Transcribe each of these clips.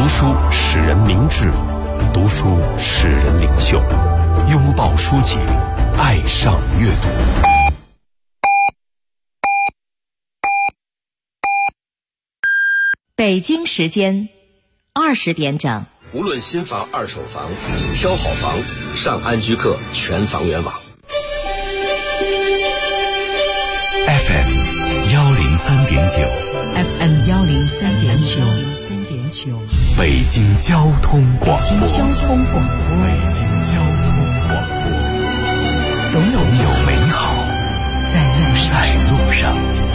读书使人明智，读书使人领袖。拥抱书籍，爱上阅读。 北京时间20点整。 无论新房二手房，挑好房上安居客全房源网。 FM 103.9 FM 103.9 北京交通广播。 北京交通广播。总有美好在路上。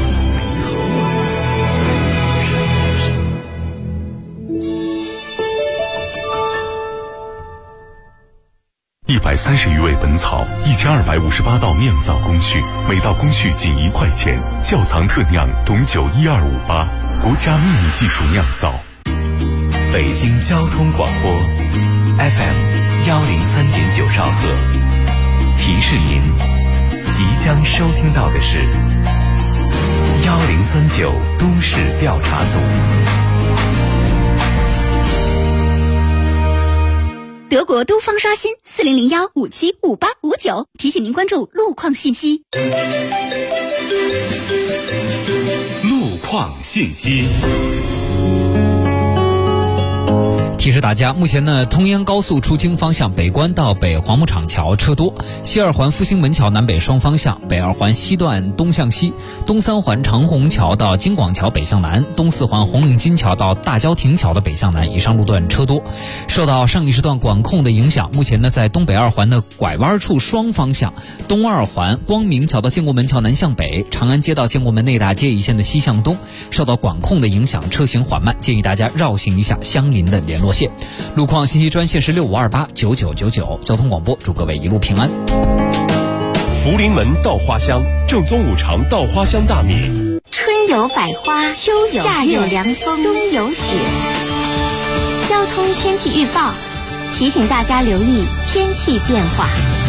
130余味本草，1258道酿造工序，每道工序仅1块钱。窖藏特酿董酒12588，国家秘密技术酿造。 北京交通广播 FM 103.9兆赫。提示您，即将收听到的是1039都市调查组。 德国都方刷新4001575859，提醒您关注路况信息。 路况信息。 提示大家，目前呢，通燕高速出京方向北关到北黄木厂桥车多，西二环复兴门桥南北双方向，北二环西段东向西，东三环长虹桥到京广桥北向南，东四环红领巾桥到大郊亭桥的北向南，以上路段车多。受到上一时段管控的影响，目前呢，在东北二环的拐弯处双方向，东二环光明桥到建国门桥南向北，长安街道建国门内大街一线的西向东，受到管控的影响，车行缓慢，建议大家绕行一下相邻的联络线。路况信息专线是65289999，交通广播祝各位一路平安。 福临门稻花香，正宗五常稻花香大米。 春有百花，秋有夏有凉风，冬有雪。交通天气预报提醒大家留意天气变化。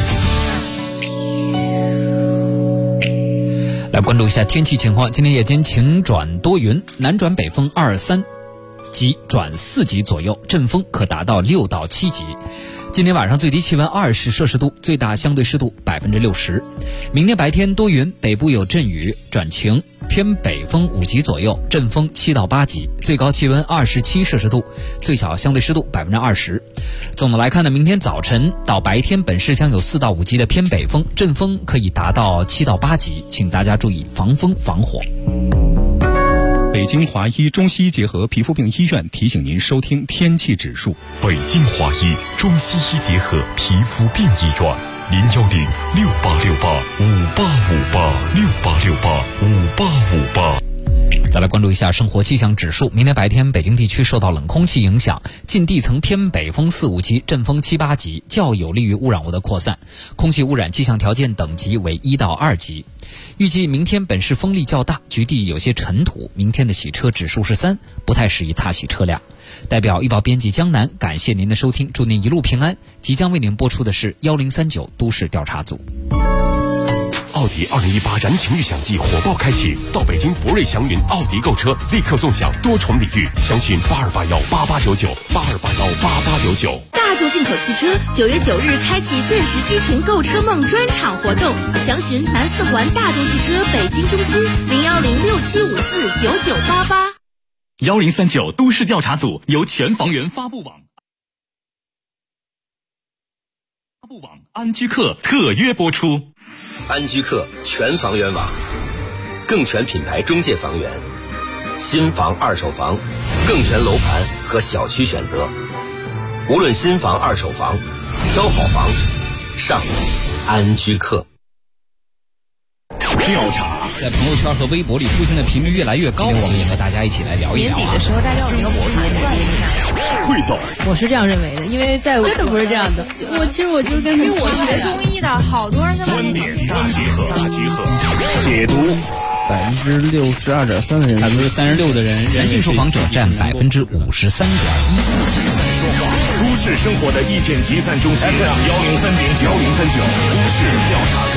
来关注一下天气情况，今天夜间晴转多云，南转北风2、3级转4级左右，阵风可达到6到7级。今天晚上最低气温20摄氏度，最大相对湿度60%。明天白天多云，北部有阵雨转晴，偏北风5级左右，阵风7到8级，最高气温27摄氏度，最小相对湿度20%。总的来看呢，明天早晨到白天本市将有4到5级的偏北风，阵风可以达到7到8级，请大家注意防风防火。 北京华医中西医结合皮肤病医院提醒您收听天气指数。 北京华医中西医结合皮肤病医院，0106858586858 再来关注一下生活气象指数。明天白天，北京地区受到冷空气影响，近地层偏北风4、5级，阵风7、8级，较有利于污染物的扩散，空气污染气象条件等级为1到2级。预计明天本市风力较大，局地有些尘土，明天的洗车指数是3，不太适宜擦洗车辆。代表预报编辑江南，感谢您的收听，祝您一路平安。即将为您播出的是1039都市调查组。 奥迪2018燃情预享季火爆开启，到北京博瑞祥云奥迪购车，立刻送享多重礼遇，详询82818899，82818899。 大众进口汽车9月9日开启限时激情购车梦专场活动，详询南四环大众汽车北京中心01067549988。 1039都市调查组由全房源发布网安居客特约播出。 安居客全房源网，更全品牌中介房源，新房二手房，更全楼盘和小区选择。无论新房二手房，挑好房上安居客。 调查在朋友圈和微博里出现的频率越来越高，今天我们也和大家一起来聊一聊。 年底的时候，大家有没有盘算一下？ 汇总， 我是这样认为的，因为在真的不是这样的。其实我就跟因为我学中医的，好多人在观点大集合，解读。 62.3%的人 ，36%的人，男性受访者占53.1%。 都市生活的意见集散中心 FM 103.9，1039都市调查组。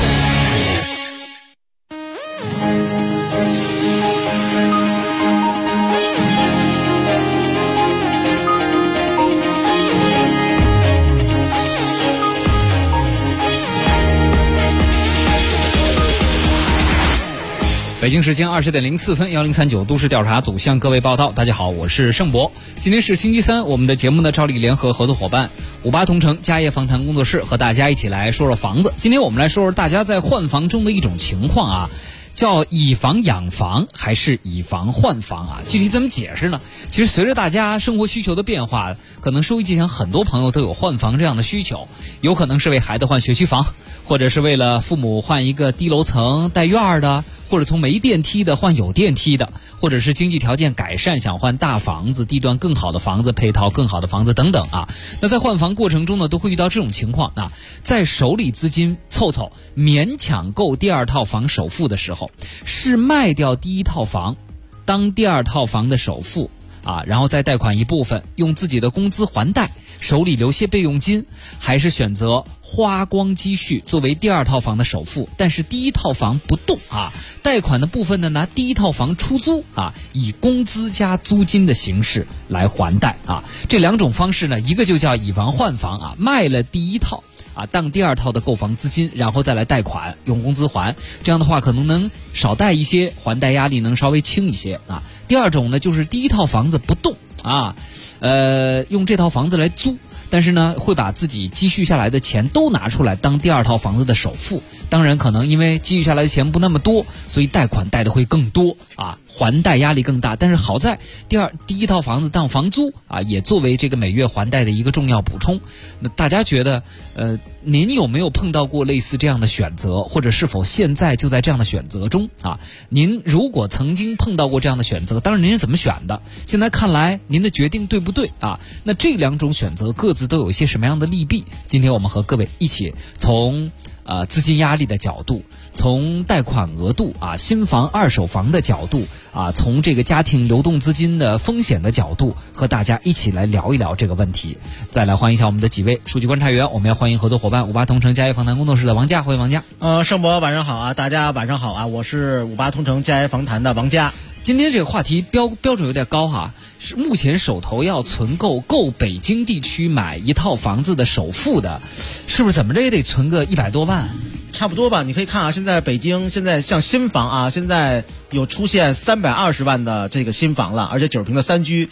北京时间20点04分，1039都市调查组向各位报道。大家好，我是盛博。今天是星期三，我们的节目呢照例联合合作伙伴58同城家业房谈工作室和大家一起来说说房子。今天我们来说说大家在换房中的一种情况啊。叫以房养房还是以房换房啊？具体怎么解释呢？其实随着大家生活需求的变化，可能收音机前很多朋友都有换房这样的需求，有可能是为孩子换学区房，或者是为了父母换一个低楼层带院的，或者从没电梯的换有电梯的，或者是经济条件改善想换大房子、地段更好的房子、配套更好的房子等等啊。那在换房过程中呢，都会遇到这种情况啊，在手里资金凑凑勉强够第二套房首付的时候，是卖掉第一套房当第二套房的首付啊，然后再贷款一部分用自己的工资还贷，手里留些备用金，还是选择花光积蓄作为第二套房的首付，但是第一套房不动啊，贷款的部分呢拿第一套房出租啊，以工资加租金的形式来还贷啊。这两种方式呢，一个就叫以房换房啊，卖了第一套啊，当第二套的购房资金，然后再来贷款用工资还，这样的话可能能少贷一些，还贷压力能稍微轻一些啊。第二种呢，就是第一套房子不动啊，用这套房子来租，但是呢会把自己积蓄下来的钱都拿出来当第二套房子的首付，当然可能因为积蓄下来的钱不那么多，所以贷款贷的会更多啊，还贷压力更大，但是好在第一套房子当房租啊，也作为这个每月还贷的一个重要补充。那大家觉得您有没有碰到过类似这样的选择，或者是否现在就在这样的选择中啊？您如果曾经碰到过这样的选择，当然您是怎么选的？现在看来您的决定对不对啊？那这两种选择各自都有一些什么样的利弊？今天我们和各位一起从资金压力的角度，从贷款额度啊，新房二手房的角度啊，从这个家庭流动资金的风险的角度，和大家一起来聊一聊这个问题。再来欢迎一下我们的几位数据观察员，我们要欢迎合作伙伴58同城家业房谈工作室的王佳，欢迎王佳。 盛博晚上好啊，大家晚上好啊，我是58同城家业房谈的王佳。 今天这个话题标准有点高哈，是目前手头要存够北京地区买一套房子的首付的，是不是怎么着也得存个100多万？ 差不多吧，你可以看啊，现在北京现在像新房啊，现在有出现320万的这个新房了，而且90平的3居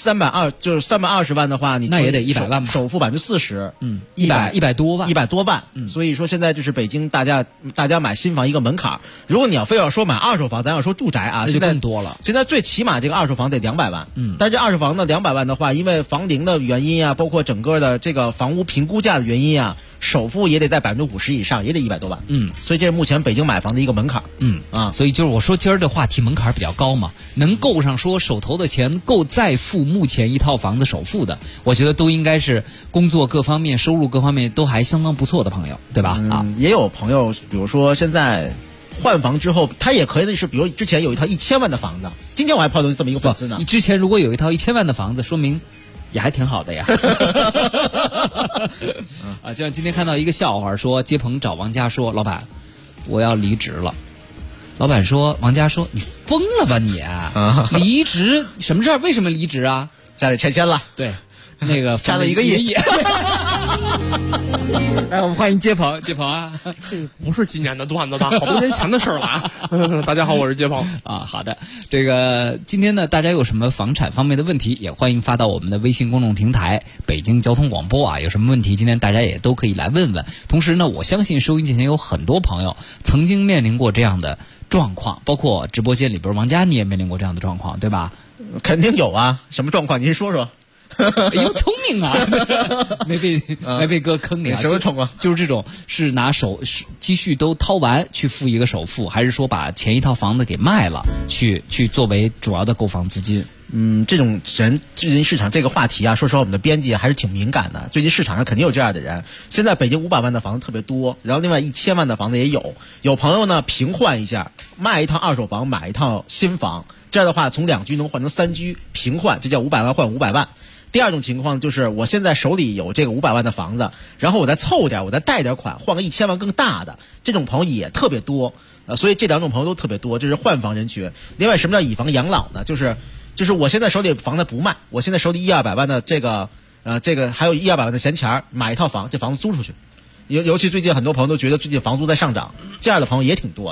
，320万的话，你那也得100万吧， 首付40%， 100多万， 所以说现在就是北京大家买新房一个门槛。如果你要非要说买二手房，咱要说住宅啊，现在更多了。 现在最起码这个二手房得200万，但是这二手房呢200万的话，因为房龄的原因啊，包括整个的这个房屋评估价的原因啊，首付也得在50%以上，也得100多万。所以这是目前北京买房的一个门槛。 所以就是我说今儿的话题门槛比较高嘛，能够上说手头的钱够再付目前一套房子首付的，我觉得都应该是工作各方面、收入各方面都还相当不错的朋友，对吧？ 也有朋友，比如说现在换房之后，他也可以是，比如之前有一套1000万的房子，今天我还碰到这么一个粉丝呢。 你之前如果有一套1000万的房子，说明也还挺好的呀。就像今天看到一个笑话，说接鹏找王佳说，老板我要离职了。老板说，王佳说，你疯了吧你离职什么事儿？为什么离职啊？ 家里拆迁了。 对，那个拆了1个亿。 来，我们欢迎接鹏啊！ 这不是今年的段子吧？好多年前的事了啊！大家好，我是接鹏啊。好的，这个今天呢，大家有什么房产方面的问题，也欢迎发到我们的微信公众平台北京交通广播啊。有什么问题，今天大家也都可以来问问。同时呢，我相信收音机前有很多朋友曾经面临过这样的状况，包括直播间里边王佳，你也面临过这样的状况，对吧？ 肯定有啊，什么状况？您说说。 哎呦，聪明啊！没被哥坑你啊！ 什么状况？ 就是这种，是拿积蓄都掏完去付一个首付，还是说把前一套房子给卖了，去作为主要的购房资金？ 这种人最近市场这个话题啊，说实话，我们的编辑还是挺敏感的。最近市场上肯定有这样的人。现在北京500万的房子特别多，然后另外1000万的房子也有。有朋友呢平换一下，卖一套二手房，买一套新房，这样的话从2居能换成3居，平换，这叫500万换500万。第二种情况就是我现在手里有这个500万的房子，然后我再凑点，我再贷点款，换个1000万更大的，这种朋友也特别多。所以这两种朋友都特别多，这是换房人群。另外，什么叫以房养老呢？就是我现在手里房子不卖，我现在手里100-200万的这个还有100-200万的闲钱，买一套房，这房子租出去。尤其最近很多朋友都觉得最近房租在上涨，这样的朋友也挺多的。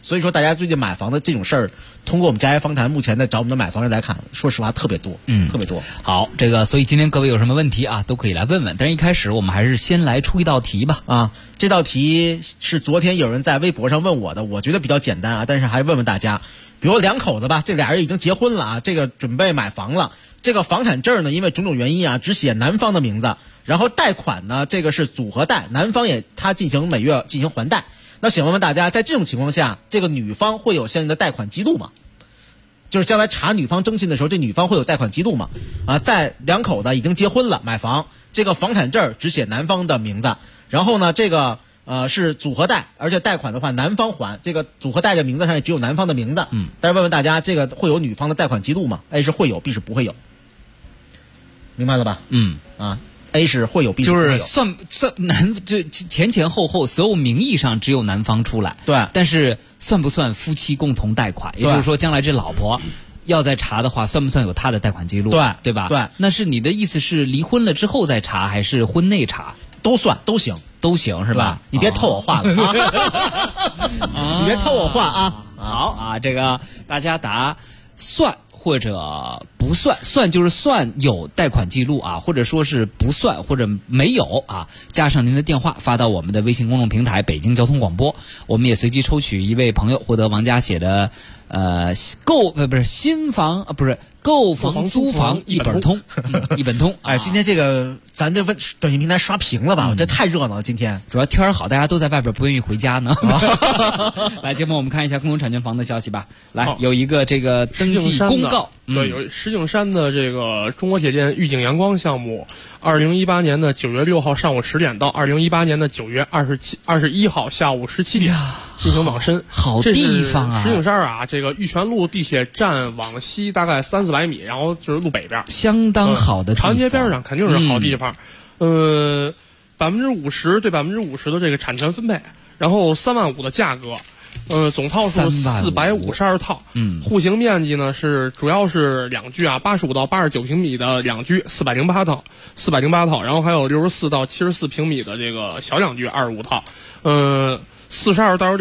所以说大家最近买房的这种事儿，通过我们家业访谈目前的找我们的买房人来看，说实话特别多，特别多。 好，这个所以今天各位有什么问题啊，都可以来问问。但是一开始我们还是先来出一道题吧。 啊，这道题是昨天有人在微博上问我的，我觉得比较简单啊，但是还问问大家，比如两口子吧，这俩人已经结婚了啊，这个准备买房了，这个房产证呢，因为种种原因啊，只写男方的名字，然后贷款呢，这个是组合贷，男方也他进行每月进行还贷。那想问问大家，在这种情况下，这个女方会有相应的贷款记录吗？就是将来查女方征信的时候，这女方会有贷款记录吗？啊，在两口子已经结婚了，买房，这个房产证只写男方的名字，然后呢，这个是组合贷，而且贷款的话男方还，这个组合贷的名字上也只有男方的名字。但是问问大家，这个会有女方的贷款记录吗 ？A 是会有 ，B 是不会有，明白了吧？A 是会有 ，B 是不会有， 就是算就前后所有名义上只有男方出来， 对， 但是算不算夫妻共同贷款？也就是说，将来这老婆要再查的话，算不算有他的贷款记录？对吧？ 对， 那是你的意思是离婚了之后再查，还是婚内查？ 都算，都行是吧？ 你别偷我话了你别偷我话啊！ 好啊，这个大家答算或者不算，算就是算有贷款记录啊，或者说是不算或者没有啊，加上您的电话发到我们的微信公众平台北京交通广播，我们也随机抽取一位朋友获得王家写的购房租房一本通一本通。 哎，今天这个咱这短信平台刷屏了吧？这太热闹了，今天主要天儿好，大家都在外边不愿意回家呢。来，节目我们看一下共同产权房的消息吧。来，有一个这个登记公告， 对，有石景山的这个中国铁建裕景阳光项目，2018年的9月6号上午10点到2018年的9月21号下午17点进行网申。 好地方啊！ 石景山啊，这个玉泉路地铁站往西大概300-400米，然后就是路北边， 相当好的地方。 长安街边上肯定是好地方。50%对50%的这个产权分配，然后3万5的价格。总套数452套，户型面积呢是主要是两居啊，85到89平米的两居408套，然后还有64到74平米的这个小两居25套，42到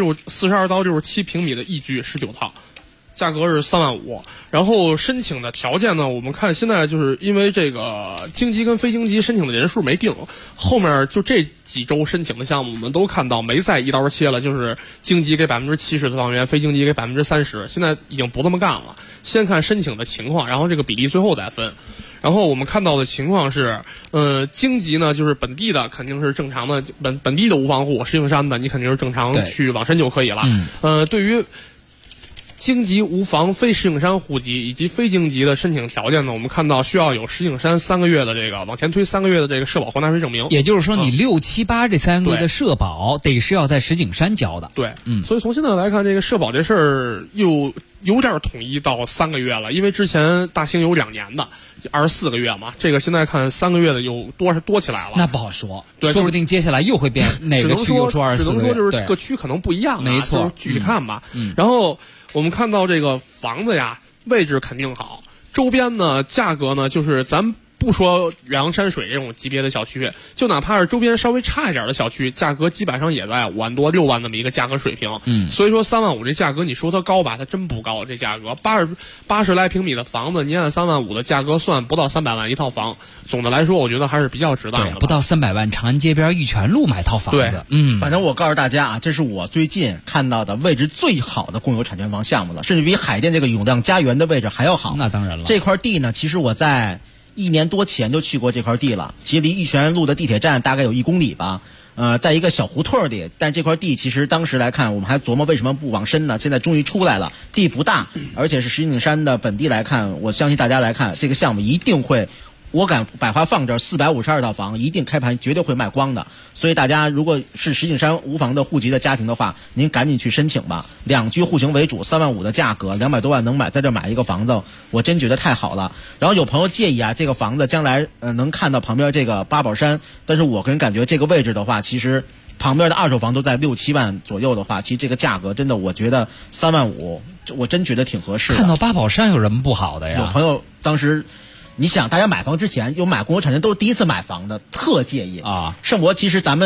67平米的一居19套。价格是3万5，然后申请的条件呢，我们看现在就是因为这个京级跟非京级申请的人数没定，后面就这几周申请的项目我们都看到没再一刀切了，就是京级给70%的房源，非京级给30%，现在已经不这么干了，先看申请的情况，然后这个比例最后再分。然后我们看到的情况是，京级呢就是本地的肯定是正常的，本地的无房户，石景山的你肯定是正常去网申就可以了。对于京级无房非石景山户籍以及非京级的申请条件呢，我们看到需要有石景山3个月的这个往前推3个月的这个社保还纳税证明。 也就是说，你6、7、8这3个月的社保得是要在石景山交的。 对，所以从现在来看，这个社保这事儿又有点统一到3个月了，因为之前大兴有2年的24个月嘛，这个现在看3个月的又多起来了。 那不好说， 对， 说不定接下来又会变哪个区又说24个月， 只能说就是各区可能不一样， 没错， 就是具体看吧。然后我们看到这个房子呀，位置肯定好，周边呢价格呢，就是咱不说远洋山水这种级别的小区，就哪怕是周边稍微差一点的小区，价格基本上也在5万多6万那么一个价格水平。所以说3万5这价格，你说它高吧，它真不高。这价格80来平米的房子，你按3万5的价格算，不到300万一套房。总的来说，我觉得还是比较值当的。 不到300万，长安街边玉泉路买套房子。 反正我告诉大家啊，这是我最近看到的位置最好的公有产权房项目了，甚至比海淀这个永亮家园的位置还要好。 那当然了， 这块地呢，其实我在1年多前就去过这块地了，其实离玉泉路的地铁站大概有1公里吧。在一个小胡同里，但这块地其实当时来看，我们还琢磨为什么不往深呢？现在终于出来了，地不大，而且是石景山的本地来看，我相信大家来看这个项目一定会。我敢百花放这452套房，一定开盘绝对会卖光的。所以大家如果是石景山无房的户籍的家庭的话，您赶紧去申请吧。两居户型为主，3万5的价格，200多万能买，在这买一个房子，我真觉得太好了。然后有朋友介意啊，这个房子将来能看到旁边这个八宝山，但是我个人感觉这个位置的话，其实旁边的二手房都在6、7万左右的话，其实这个价格真的，我觉得3万5，我真觉得挺合适的。 看到八宝山有什么不好的呀？ 有朋友当时。你想，大家买房之前有买公有产权都是第一次买房的，特介意啊。盛博其实咱们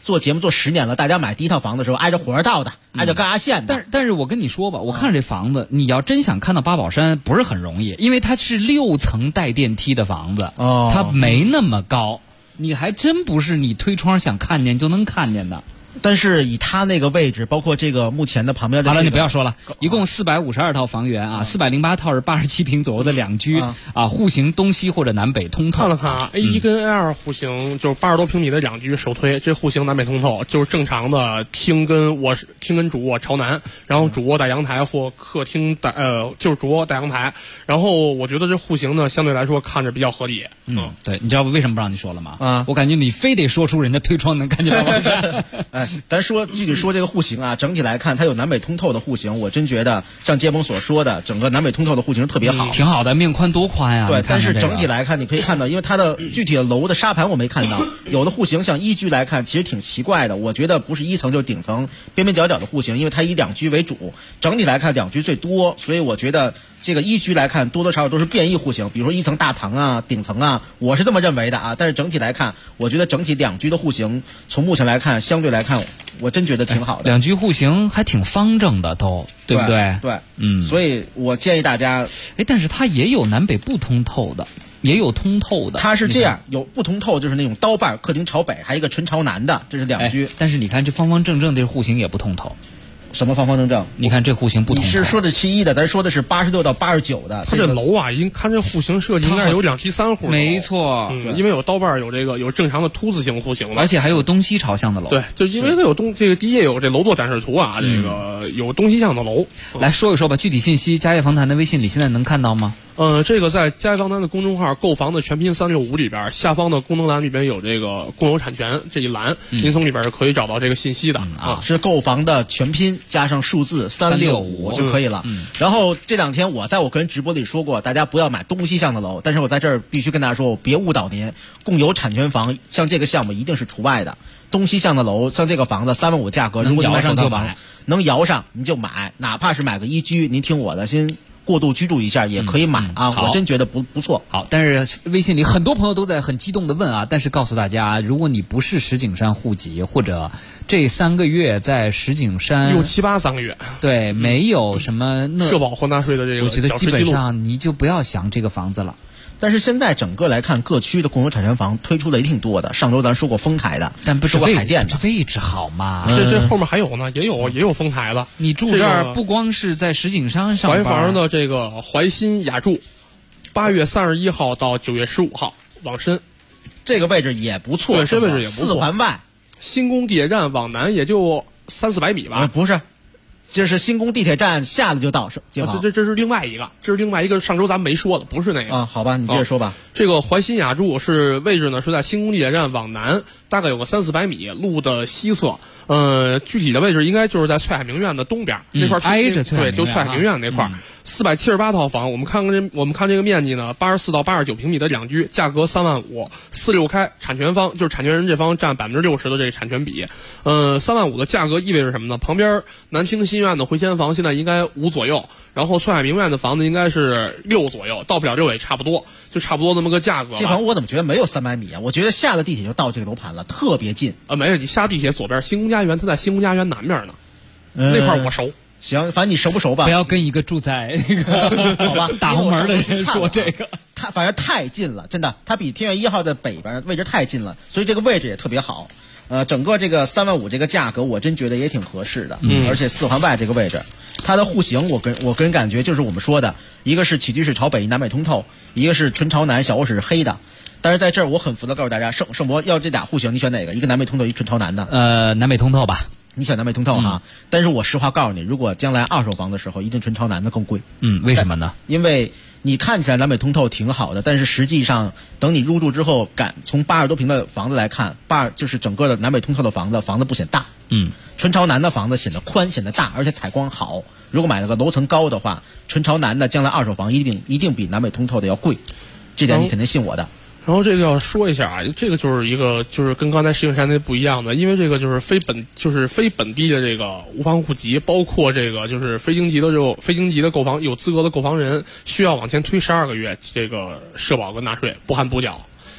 做节目做10年了，大家买第一套房子的时候挨着火车道的，挨着高压线的。 但是我跟你说吧，我看这房子，你要真想看到八宝山不是很容易，因为它是6层带电梯的房子，它没那么高，你还真不是你推窗想看见就能看见的。 但是以它那个位置，包括这个目前的旁边的、 好了，你不要说了，一共452套房源啊，408套是87平左右的2居啊，户型东西或者南北通透。 看了看啊，A1跟 A2 户型就是80多平米的2居首推，这户型南北通透，就是正常的厅跟主卧朝南，然后主卧带阳台或客厅就是主卧带阳台，然后我觉得这户型呢相对来说看着比较合理。 对，你知道为什么不让你说了吗？我感觉你非得说出人家推窗能看见八宝山。 咱具体说这个户型啊，整体来看它有南北通透的户型，我真觉得像街坊所说的，整个南北通透的户型特别好， 挺好的，面宽多宽呀。 对，但是整体来看，你可以看到，因为它的具体的楼的沙盘我没看到，有的户型像1居来看，其实挺奇怪的。我觉得不是1层就是顶层，边边角角的户型，因为它以2居为主，整体来看2居最多，所以我觉得这个1居来看多多少少都是变异户型，比如说1层大堂啊、顶层啊，我是这么认为的啊。但是整体来看，我觉得整体2居的户型，从目前来看，相对来看，我真觉得挺好的。 2居户型还挺方正的都，对不对？ 对，所以我建议大家， 但是它也有南北不通透的，也有通透的。 它是这样，有不通透就是那种刀把客厅朝北，还有一个纯朝南的，这是2居。 但是你看这方方正正的户型也不通透。 什么方方正正？ 你看这户型不同。 你是说的71的，咱说的是86到89的。 它这楼啊，看这户型设计应该是有2梯3户。 没错， 因为有刀把，有正常的凸字形户型的， 而且还有东西朝向的楼。 对，就因为它有这个第一页有这楼座展示图啊，这个有东西向的楼。 来说一说吧，具体信息，嘉业房谈的微信里现在能看到吗？ 这个在嘉业房谈的公众号购房的全拼365里边，下方的功能栏里边有这个共有产权这一栏，您从里边是可以找到这个信息的是购房的全拼加上数字365就可以了。然后这2天我在我个人直播里说过，大家不要买东西向的楼，但是我在这儿必须跟大家说，我别误导您，共有产权房像这个项目一定是除外的。东西向的楼，像这个房子3万5价格，如果你买首套房能摇上你就买，哪怕是买个1居，您听我的，先过渡居住一下也可以买啊，我真觉得不错。 好，但是微信里很多朋友都在很激动的问啊，但是告诉大家，如果你不是石景山户籍，或者这3个月在石景山 6、7、8 3个月， 对，没有什么社保或纳税的这个， 我觉得基本上你就不要想这个房子了。 但是现在整个来看，各区的共有产权房推出的也挺多的。上周咱说过丰台的， 但不是海淀的， 这位置好吗？ 这后面还有呢，也有丰台的。 你住这儿不光是在石景山上班， 怀房的这个怀新雅筑，8月31号到9月15号往深， 这个位置也不错， 对，这位置也不错。 4环外， 新宫地铁站往南也就300-400米吧？ 不是。就是新宫地铁站下了就到， 这是另外一个，上周咱们没说的，不是那个啊。好吧，你接着说吧。 这个怀新雅筑是位置呢是在新宫地铁站往南，大概有个300-400米，路的西侧。具体的位置应该就是在翠海名苑的东边那块， 挨着翠海名苑， 对，就翠海名苑那块。478套房，我们看这个面积呢，84到89平米的2居，价格3万5，46开，产权方就是产权人这方占60%的这个产权比。3万5的价格意味着什么呢？旁边南清新苑的回迁房现在应该5左右，然后翠海名苑的房子应该是6左右，到不了6也差不多，就差不多那么个价格。 这房我怎么觉得没有300米啊？我觉得下了地铁就到这个楼盘了，特别近。 没有，你下地铁左边新宫家园，它在新宫家园南边呢，那块我熟。 行，反正你熟不熟吧？ 不要跟一个住在那个好吧大红门的人说这个， 它反正太近了，真的，它比天悦1号的北边位置太近了，所以这个位置也特别好。整个这个3万5这个价格，我真觉得也挺合适的。而且4环外这个位置，它的户型我个人感觉就是我们说的，一个是起居室朝北南北通透，一个是纯朝南小卧室是黑的。但是在这儿我很服的告诉大家，盛博要这俩户型，你选哪个？一个南北通透，一个纯朝南的。 南北通透吧。 你选南北通透哈，但是我实话告诉你，如果将来二手房的时候，一定纯朝南的更贵。 为什么呢？ 因为你看起来南北通透挺好的，但是实际上等你入住之后，从80多平的房子来看，就是整个的南北通透的房子不显大。纯朝南的房子显得宽，显得大，而且采光好。如果买了个楼层高的话，纯朝南的将来二手房一定比南北通透的要贵，这点你肯定信我的。 然后这个要说一下啊，这个就是跟刚才石景山那不一样的，因为这个就是非本地的这个无房户籍，包括这个就是非京籍的购房有资格的购房人，需要往前推12个月这个社保跟纳税不含补缴。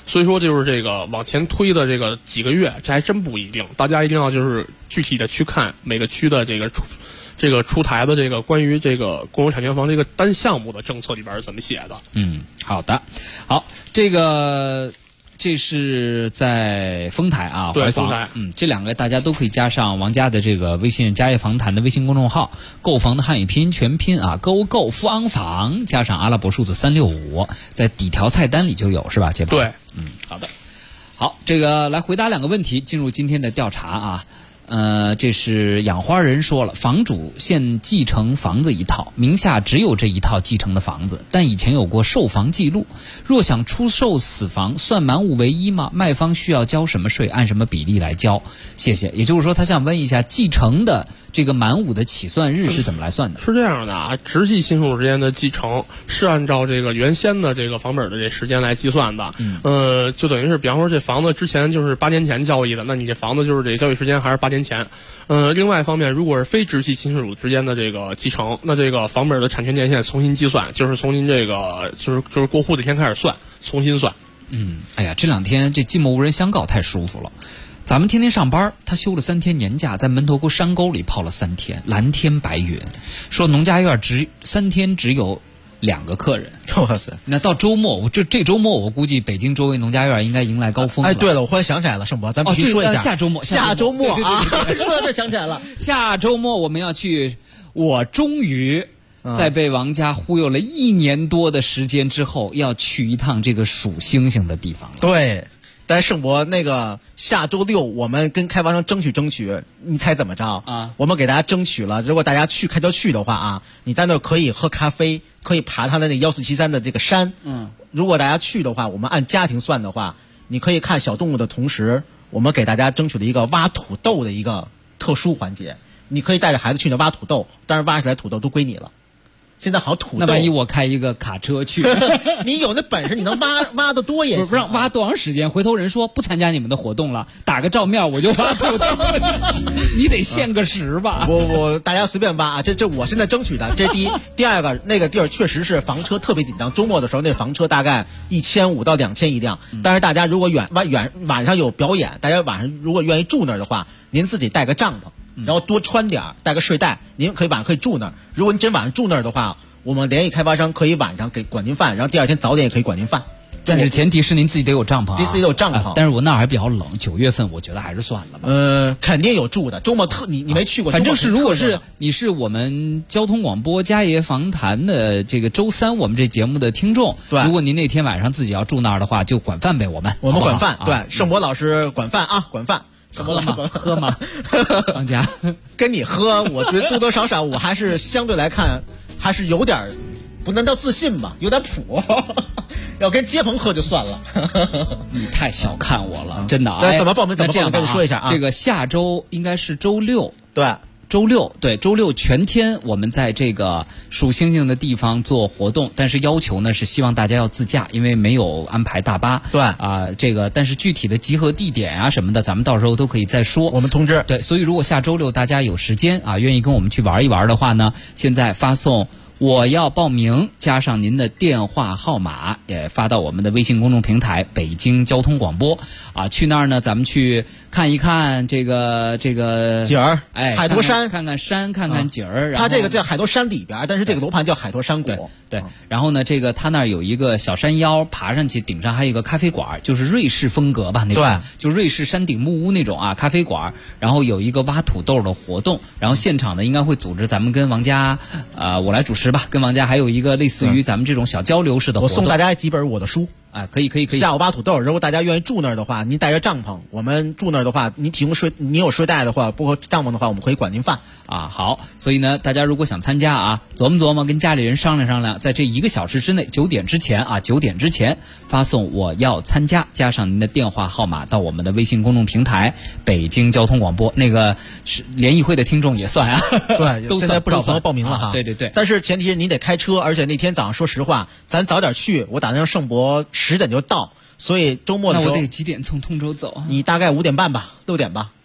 所以说就是这个往前推的这个几个月，这还真不一定。大家一定要就是具体的去看每个区的这个出台的这个关于这个共有产权房这个单项目的政策里边是怎么写的。 好的，好，这是在丰台啊， 对， 怀房。 丰台。 这两个大家都可以加上王家的这个微信家业房谈的微信公众号，购房的汉语拼音全拼啊，购方房加上阿拉伯数字365，在底条菜单里就有，是吧，杰宝？ 对， 好的。好，这个来回答两个问题，进入今天的调查啊。这是养花人说了，房主现继承房子一套，名下只有这一套继承的房子，但以前有过售房记录。若想出售死房，算满5为1吗？卖方需要交什么税？按什么比例来交？谢谢。也就是说，他想问一下，继承的这个满5的起算日是怎么来算的？ 是这样的啊，直系亲属之间的继承是按照这个原先的这个房本的这时间来计算的。就等于是，比方说这房子之前就是8年前交易的，那你这房子就是这交易时间还是8年前。另外一方面，如果是非直系亲属之间的这个继承，那这个房本的产权年限重新计算，就是从您这个就是过户那天开始算，重新算。 哎呀，这两天这寂寞无人相告太舒服了。咱们天天上班，他休了3天年假，在门头沟山沟里泡了3天，蓝天白云。说农家院3天只有2个客人。 哇塞！ 那到周末，这周末我估计北京周围农家院应该迎来高峰了。 对了，我忽然想起来了，盛博，咱必须说一下， 下周末啊！说到这想起来了， 下周末我们要去。我终于在被王家忽悠了1年多的时间之后，要去一趟这个数星星的地方了。 对。但是盛博那个下周6我们跟开发商争取，你猜怎么着啊？我们给大家争取了，如果大家开车去的话啊，你在那可以喝咖啡，可以爬他的那1473的这个山。如果大家去的话，我们按家庭算的话，你可以看小动物的同时，我们给大家争取了一个挖土豆的一个特殊环节。你可以带着孩子去那挖土豆，但是挖起来土豆都归你了。现在好土豆， 那万一我开一个卡车去， 你有那本事，你能挖得多也行。 不让挖多长时间？回头人说不参加你们的活动了，打个照面我就挖土豆，你得限个时吧？ 我大家随便挖啊，这我现在争取的，这第一。第二个，那个地儿确实是房车特别紧张，周末的时候那房车大概1500到2000一辆。但是大家如果晚上有表演，大家晚上如果愿意住那儿的话，您自己带个帐篷。然后多穿点，带个睡袋，您晚上可以住那儿。如果您真晚上住那儿的话，我们联系开发商，可以晚上给管您饭，然后第2天早点也可以管您饭。 但是前提是您自己得有帐篷， 自己得有帐篷。 但是我那儿还比较冷，9月份我觉得还是算了吧。 肯定有住的。周末你没去过， 反正是如果是你是我们交通广播家业房谈的这个周3我们这节目的听众，如果您那天晚上自己要住那儿的话，就管饭呗，我们管饭。对，盛博老师管饭啊，管饭。 喝吗？王家跟你喝，我觉得多多少少我还是相对来看还是有点，不能叫自信吧，有点谱。要跟街棚喝就算了。 你太小看我了，真的啊！ 怎么报名？怎么这样跟你说一下啊？ 这个下周应该是周6， 对。 周六全天我们在这个数星星的地方做活动，但是要求呢是希望大家要自驾，因为没有安排大巴。 对但是具体的集合地点啊什么的，咱们到时候都可以再说， 我们通知。 对，所以如果下周6大家有时间啊，愿意跟我们去玩一玩的话呢，现在发送我要报名加上您的电话号码，也发到我们的微信公众平台北京交通广播啊。去那儿呢，咱们去看一看这个景儿，海坨山， 看看山，看看景儿。 它这个叫海坨山里边，但是这个楼盘叫海坨山谷。 对，然后呢，它那儿有一个小山腰，爬上去顶上还有一个咖啡馆，就是瑞士风格吧那种， 对， 就瑞士山顶木屋那种啊咖啡馆。然后有一个挖土豆的活动，然后现场呢应该会组织咱们跟王家，我来主持吧，跟王家还有一个类似于咱们这种小交流式的活动。 我送大家几本我的书。 可以。 下午挖土豆，如果大家愿意住那儿的话，您带着帐篷，我们住那儿的话，你有睡袋的话，包括帐篷的话，我们可以管您饭啊。好，所以呢，大家如果想参加啊，琢磨跟家里人商量，在这1个小时之内，9点之前发送我要参加，加上您的电话号码到我们的微信公众平台北京交通广播。那个是联谊会的听众也算啊， 对， 都现在不少朋友报名了哈。 对， 但是前提是你得开车，而且那天早上说实话，咱早点去，我打算让盛博10点就到，所以周末的时候。 那我得几点从通州走？ 你大概5点半吧，6点吧。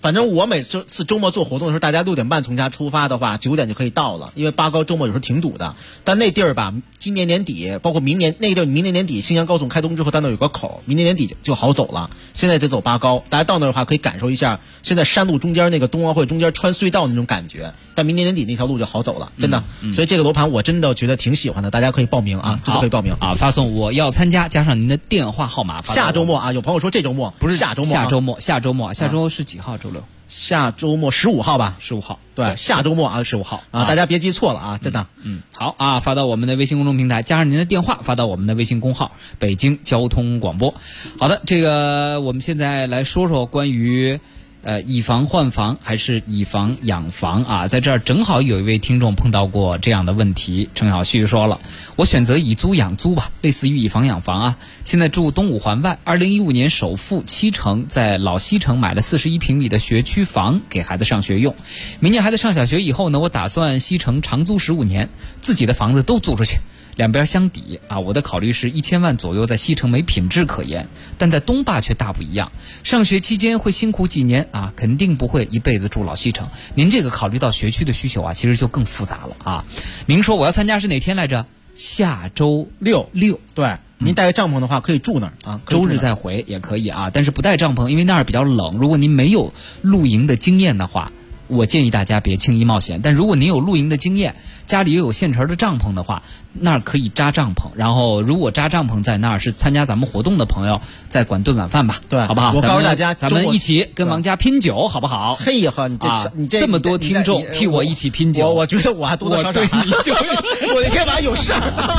反正我每次周末做活动的时候，大家6点半从家出发的话，9点就可以到了，因为八高周末有时候挺堵的。但那地儿吧，今年年底，包括明年那个地儿，明年年底新阳高速开通之后，到那有个口，明年年底就好走了。现在得走八高，大家到那儿的话可以感受一下现在山路中间那个冬奥会中间穿隧道那种感觉。但明年年底那条路就好走了，真的。所以这个楼盘我真的觉得挺喜欢的，大家可以报名啊，真的可以报名啊！发送我要参加加上您的电话号码。 下周末啊，有朋友说这周末不是下周末， 下周是几号？周六？ 下周末15号吧 ，15号。 对，下周末啊 ，15号啊，大家别记错了啊，真的。 好啊，发到我们的微信公众平台，加上您的电话，发到我们的微信公号北京交通广播。好的，这个我们现在来说说关于以房换房还是以房养房啊？在这儿正好有一位听众碰到过这样的问题，陈小旭说了，我选择以租养租吧，类似于以房养房啊。现在住东五环外，2015年首付7成，在老西城买了41平米的学区房给孩子上学用。明年孩子上小学以后呢，我打算西城长租15年，自己的房子都租出去。两边相抵啊！我的考虑是1000万左右，在西城没品质可言，但在东坝却大不一样。上学期间会辛苦几年啊，肯定不会一辈子住老西城。您这个考虑到学区的需求啊，其实就更复杂了啊。明说我要参加是哪天来着？下周六。 对，您带个帐篷的话可以住那儿啊， 周日再回也可以啊，但是不带帐篷，因为那儿比较冷。如果您没有露营的经验的话，我建议大家别轻易冒险。但如果您有露营的经验，家里又有现成的帐篷的话，那儿可以扎帐篷。然后如果扎帐篷在那儿是参加咱们活动的朋友，再管顿晚饭吧， 对， 好不好？ 我告诉大家， 咱们一起跟王家拼酒，好不好？ 嘿呀呵，你这么多听众替我一起拼酒， 我觉得我还多多少少我那天晚上有事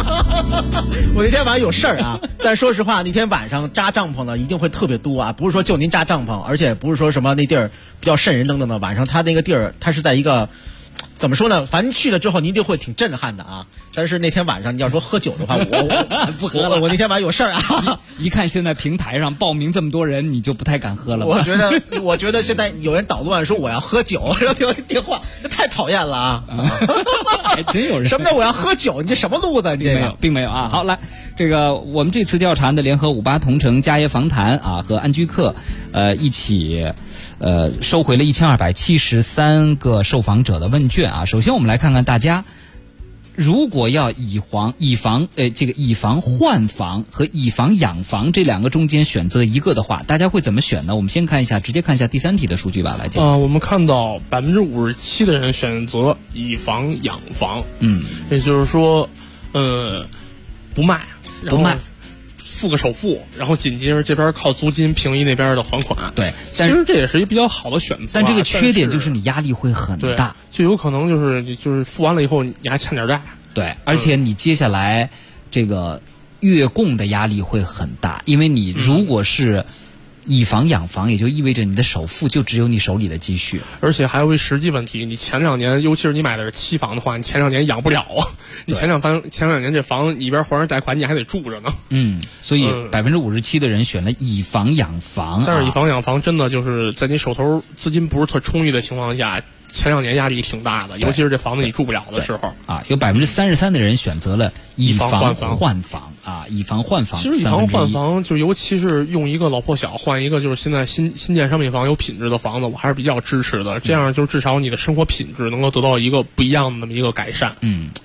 儿，啊。但说实话，那天晚上扎帐篷呢，一定会特别多啊，不是说就您扎帐篷，而且不是说什么那地儿比较瘆人等等的。晚上他那个地儿，他是在一个怎么说呢？反正去了之后，您就会挺震撼的啊。但是那天晚上你要说喝酒的话，我不喝了。 我那天晚上有事儿啊。 一看现在平台上报名这么多人，你就不太敢喝了吧？ 我觉得现在有人捣乱说我要喝酒，然后有电话，这太讨厌了啊！ 还真有人。 什么叫我要喝酒？你这什么路子？你这个并没有啊。好，来，这个我们这次调查的联合58同城嘉业房谈啊和安居客一起收回了1273个受访者的问卷啊。首先我们来看看大家，如果要以房换房和以房养房这两个中间选择一个的话，大家会怎么选呢？我们先看一下，直接看一下第3题的数据吧。来讲， 我们看到57%的人选择以房养房，也就是说，不卖，付个首付，然后紧接着这边靠租金平抑那边的还款。 对， 其实这也是一个比较好的选择。 但这个缺点就是你压力会很大， 就有可能就是付完了以后你还欠点债。 对，而且你接下来这个月供的压力会很大，因为你如果是以房养房，也就意味着你的首付就只有你手里的积蓄， 而且还有一实际问题，你前2年，尤其是你买的是期房的话，你前2年养不了啊。你前两年这房里边还着贷款，你还得住着呢。 所以57%的人选了以房养房， 但是以房养房真的就是在你手头资金不是特充裕的情况下，前2年压力挺大的，尤其是这房子你住不了的时候啊。有33%的人选择了以房换房啊，以房换房。 其实以房换房，就尤其是用一个老破小换一个就是现在新建商品房有品质的房子，我还是比较支持的。这样就至少你的生活品质能够得到一个不一样的那么一个改善。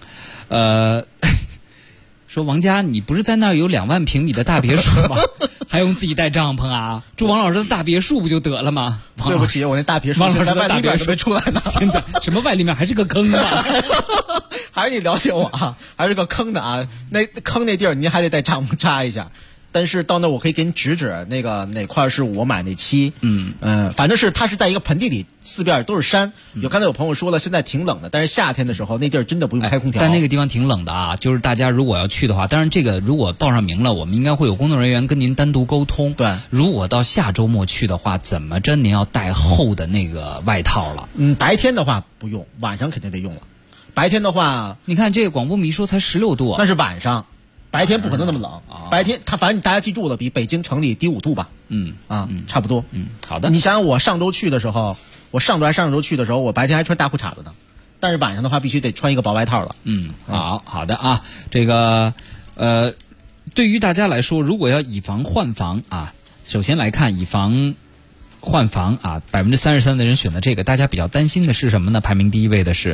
说王家，你不是在那儿有2万平米的大别墅吗？还用自己带帐篷啊？住王老师的大别墅不就得了吗？ 对不起，我那大别墅王老师的大别墅没出来呢。 现在什么外立面还是个坑啊？ 还是你了解我啊？还是个坑的啊？那坑那地儿您还得带帐篷扎一下。但是到那我可以给你指那个哪块是我买那期，反正是它是在一个盆地里，四边都是山。刚才有朋友说了，现在挺冷的，但是夏天的时候那地儿真的不用开空调。 但那个地方挺冷的啊，就是大家如果要去的话，当然这个如果报上名了，我们应该会有工作人员跟您单独沟通。 对， 如果到下周末去的话，怎么着您要带厚的那个外套了。 白天的话不用，晚上肯定得用了。白天的话， 你看这个广播迷说才16度， 那是晚上。白天不可能那么冷，白天反正大家记住了，比北京城里低5度吧，差不多。 好的。 你想想我上周去的时候，我上周去的时候，我白天还穿大裤衩子呢，但是晚上的话必须得穿一个薄外套了。 好的啊，这个对于大家来说，如果要以房换房啊，首先来看以房换房啊，33%的人选的这个，大家比较担心的是什么呢？排名第一位的是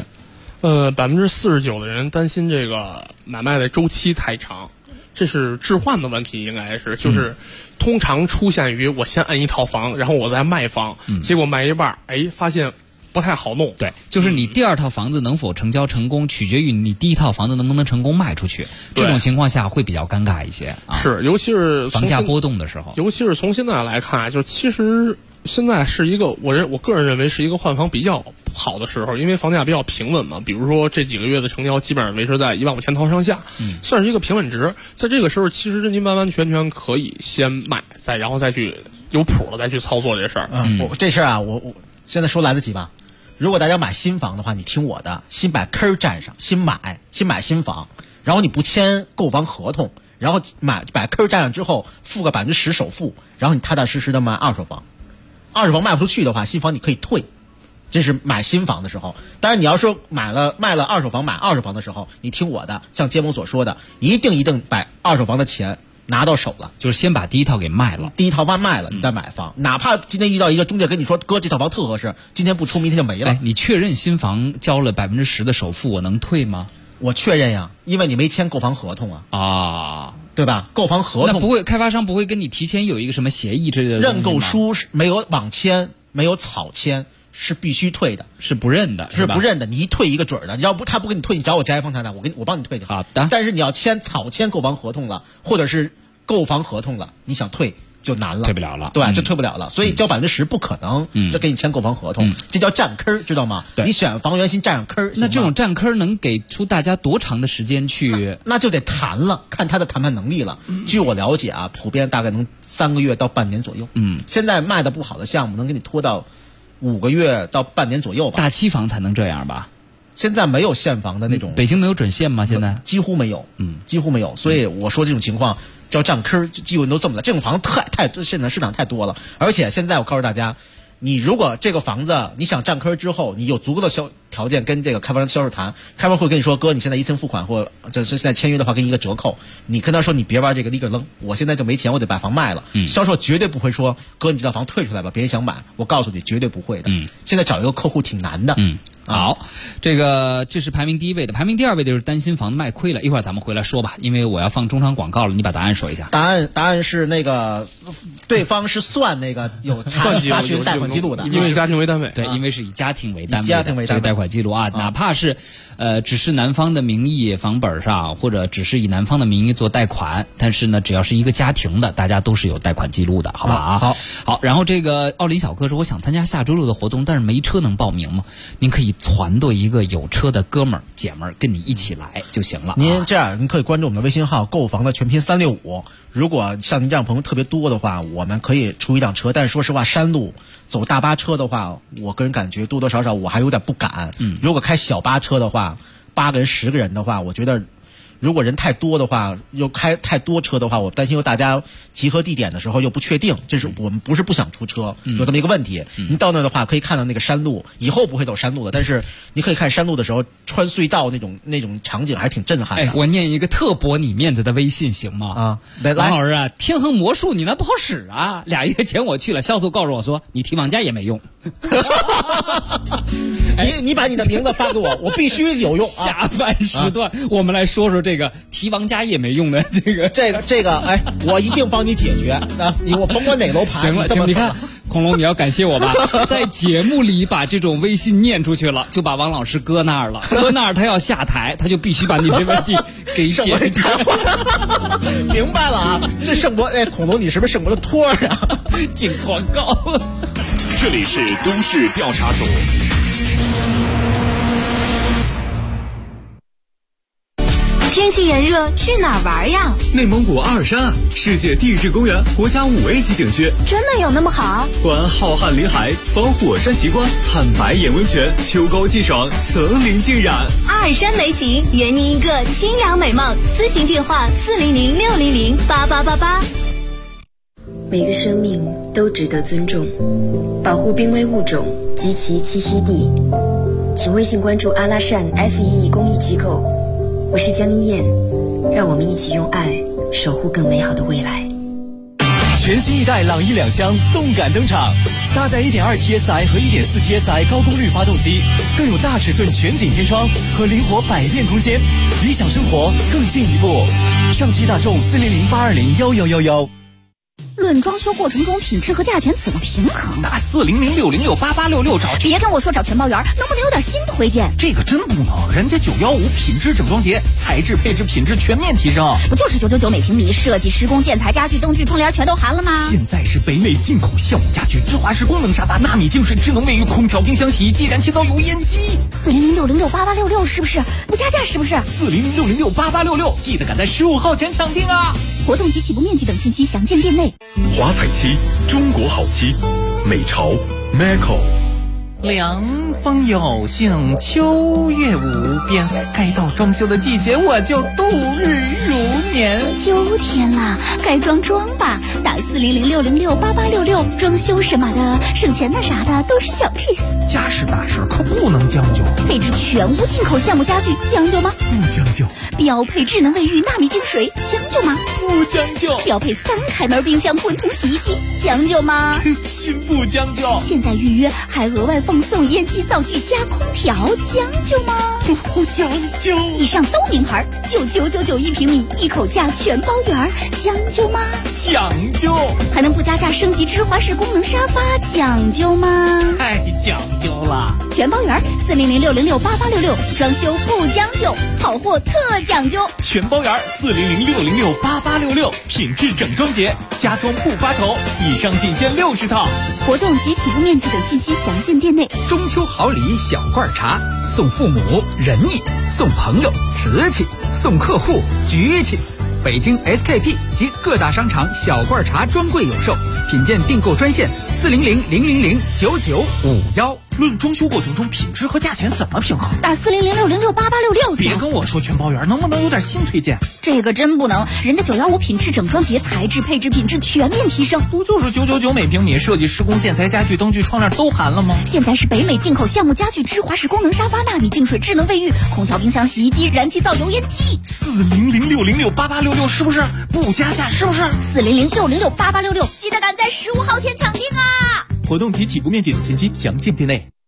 ，49%的人担心这个买卖的周期太长，这是置换的问题，应该是就是通常出现于我先摁一套房，然后我再卖房，结果卖一半，发现不太好弄。 对，就是你第二套房子能否成交成功，取决于你第一套房子能不能成功卖出去。这种情况下会比较尴尬一些啊。 是，尤其是房价波动的时候， 尤其是从现在来看，就其实现在是一个我个人认为是一个换房比较好的时候，因为房价比较平稳嘛。比如说这几个月的成交基本上维持在15000套上下，算是一个平稳值。在这个时候，其实您完完全全可以先卖，然后再去有谱了再去操作这事儿。 这事儿啊，我现在说来得及吧？如果大家买新房的话，你听我的，先把坑占上，先买新房，然后你不签购房合同，然后把坑占上之后，付个10%首付，然后你踏踏实实的买二手房。二手房卖不出去的话，新房你可以退，这是买新房的时候。当然你要说卖了二手房买二手房的时候，你听我的，像杰蒙所说的，一定把二手房的钱拿到手了， 就是先把第一套给卖了， 第一套卖了，你再买房。哪怕今天遇到一个中介跟你说，哥这套房特合适，今天不出明天就没了。 你确认新房交了10%的首付，我能退吗？ 我确认呀，因为你没签购房合同啊。对吧？购房合同那不会，开发商不会跟你提前有一个什么协议之类的。 认购书是没有网签，没有草签，是必须退的， 是不认的， 是不认的。你一退一个准儿的，你要不他不给你退，你找我家业房谈谈，我帮你退就好的。 但是你要草签购房合同了，或者是购房合同了，你想退就难了， 退不了了， 对，就退不了了。所以交10%不可能，就给你签购房合同，这叫占坑，知道吗？你选房源先占上坑。 那这种占坑能给出大家多长的时间去？ 那就得谈了，看他的谈判能力了。据我了解啊，普遍大概能3个月到半年左右。现在卖的不好的项目能给你拖到5个月到半年左右吧。 大期房才能这样吧？ 现在没有现房的那种， 北京没有准现吗？现在几乎没有，几乎没有。所以我说这种情况叫占坑，基本都这么的。这种房子现在市场太多了，而且现在我告诉大家，你如果这个房子你想占坑之后，你有足够的条件跟这个开发商销售谈，开发商会跟你说，哥，你现在一次付款或者是现在签约的话，给你一个折扣。你跟他说，你别玩这个立个扔，我现在就没钱，我得把房卖了。销售绝对不会说，哥，你这套房退出来吧，别人想买。我告诉你，绝对不会的。现在找一个客户挺难的。 好，这是排名第一位的，排名第二位的就是担心房子卖亏了。一会儿咱们回来说吧，因为我要放中场广告了，你把答案说一下。 答案是那个对方是算那个有查询贷款记录的， 因为家庭为单位， 对，因为是以家庭为单位的这个贷款记录啊，哪怕是只是男方的名义房本上，或者只是以男方的名义做贷款，但是呢，只要是一个家庭的，大家都是有贷款记录的，好吧啊？好，然后这个奥林小哥说，我想参加下周六的活动，但是没车能报名吗？您可以团队一个有车的哥们儿姐们儿跟你一起来就行了。 您这样，您可以关注我们的微信号“购房的全拼365”。如果像您这样朋友特别多的话，我们可以出一辆车。但是说实话，山路走大巴车的话，我个人感觉多多少少我还有点不敢。如果开小巴车的话，8个人10个人的话，我觉得如果人太多的话，又开太多车的话，我担心大家集合地点的时候又不确定。这是我们不是不想出车，有这么一个问题。您到那儿的话，可以看到那个山路，以后不会走山路了，但是你可以看山路的时候穿隧道那种场景还挺震撼的。 我念一个特驳你面子的微信行吗？王老师啊，天衡魔术你那不好使啊！2月前我去了，销售告诉我说你提网价也没用。 你把你的名字发给我，我必须有用。 下半时段我们来说说这个提王家业没用的这个，我一定帮你解决啊！我甭管哪个楼盘。 行了，你看，恐龙你要感谢我吧，在节目里把这种微信念出去了，就把王老师搁那儿了，搁那儿他要下台，他就必须把你这问题给解决。 明白了啊，这盛博，恐龙你是不是盛博的托儿啊？ 进广告。 这里是都市调查组。 天气炎热，去哪儿玩呀？ 内蒙古阿尔山啊，世界地质公园国家5A 级景区， 真的有那么好？ 观浩瀚林海，访火山奇观，探白眼温泉，秋高气爽，层林尽染。 阿尔山美景，圆您一个清凉美梦。咨询电话400-600-8888。 每个生命都值得尊重，保护濒危物种及其栖息地。请微信关注阿拉善 SEE 公益机构。我是江一燕，让我们一起用爱守护更美好的未来。 全新一代朗逸两厢动感登场，搭载 1.2 TSI 和 1.4 TSI 高功率发动机，更有大尺寸全景天窗和灵活百变空间，理想生活更进一步。上汽大众400-820-1111。 论装修过程中品质和价钱怎么平衡？ 打400-606-8866找。 别跟我说找全包园，能不能有点新推荐？ 这个真不能，人家915品质整装节，材质配置品质全面提升。 不就是999每平米，设计施工建材家具灯具窗帘全都含了吗？ 现在是北美进口橡木家具、芝华士功能沙发、纳米净水、智能卫浴、空调、冰箱、洗衣机、燃气灶、油烟机。 400-606-8866是不是？不加价是不是 ？400-606-8866，记得赶在15号前抢订啊！ 活动及起步面积等信息详见店内。 华彩漆，中国好漆，美潮 Maco。 凉风有幸，秋月无边，该到装修的季节，我就度日如年。 秋天啦，该装吧，打400-606-8866，装修什么的，省钱的啥的都是小 case。 家事大事可不能将就， 配置全屋进口橡木家具，将就吗？ 不将就。 标配智能卫浴、纳米净水，将就吗？ 不将就。 标配3开门冰箱、混同洗衣机，将就吗？ 心不将就。 现在预约还额外奉送烟机灶具加空调，将就吗？ 不将就。 以上都名牌，99991平米，一口价全包圆，将就吗？ 讲究。 还能不加价升级芝华士功能沙发，讲究吗？ 太讲究了。 全包圆400-606-8866，装修不将就，好货特讲究。 全包圆400-606-8866，品质整装节，家装不发愁。以上仅限60套。 活动及起步面积等信息详见店内。 中秋好礼小罐茶，送父母仁义，送朋友瓷器，送客户局气。北京 SKP 及各大商场小罐茶专柜有售，品鉴订购专线400-000-9951。 论装修过程中品质和价钱怎么平衡？ 打400-606-8866。 别跟我说全包圆，能不能有点新推荐？ 这个真不能，人家915品质整装节，材质配置品质全面提升。 不就是999每平米，设计施工建材家具灯具窗帘都含了吗？ 现在是北美进口橡木家具、芝华士功能沙发、纳米净水、智能卫浴、空调、冰箱、洗衣机、燃气灶、油烟机。 400-606-8866是不是？不加价是不是 ？400-606-8866，记得赶在15号前抢订啊！ 活动及起步面积等信息详见店内。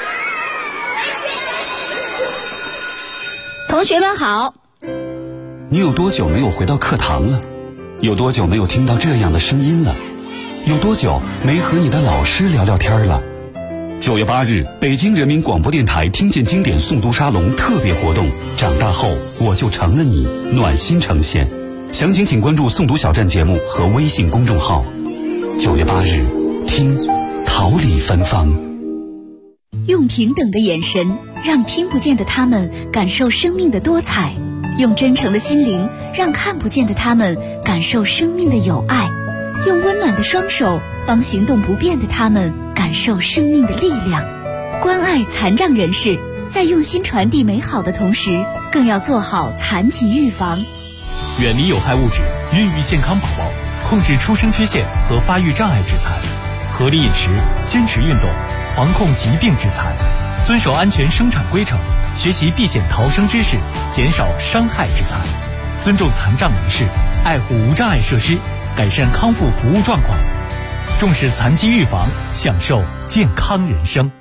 同学们好。 你有多久没有回到课堂了？有多久没有听到这样的声音了？有多久没和你的老师聊聊天了？9月8日，北京人民广播电台听见经典诵读沙龙特别活动，长大后我就成了你，暖心呈现。详情请关注诵读小站节目和微信公众号。9月8日，听桃李芬芳。 用平等的眼神，让听不见的他们感受生命的多彩；用真诚的心灵，让看不见的他们感受生命的有爱；用温暖的双手，帮行动不便的他们感受生命的力量。关爱残障人士，在用心传递美好的同时，更要做好残疾预防。 远离有害物质，孕育健康宝宝，控制出生缺陷和发育障碍致残，合理饮食，坚持运动，防控疾病致残，遵守安全生产规程，学习避险逃生知识，减少伤害致残，尊重残障人士，爱护无障碍设施，改善康复服务状况，重视残疾预防，享受健康人生。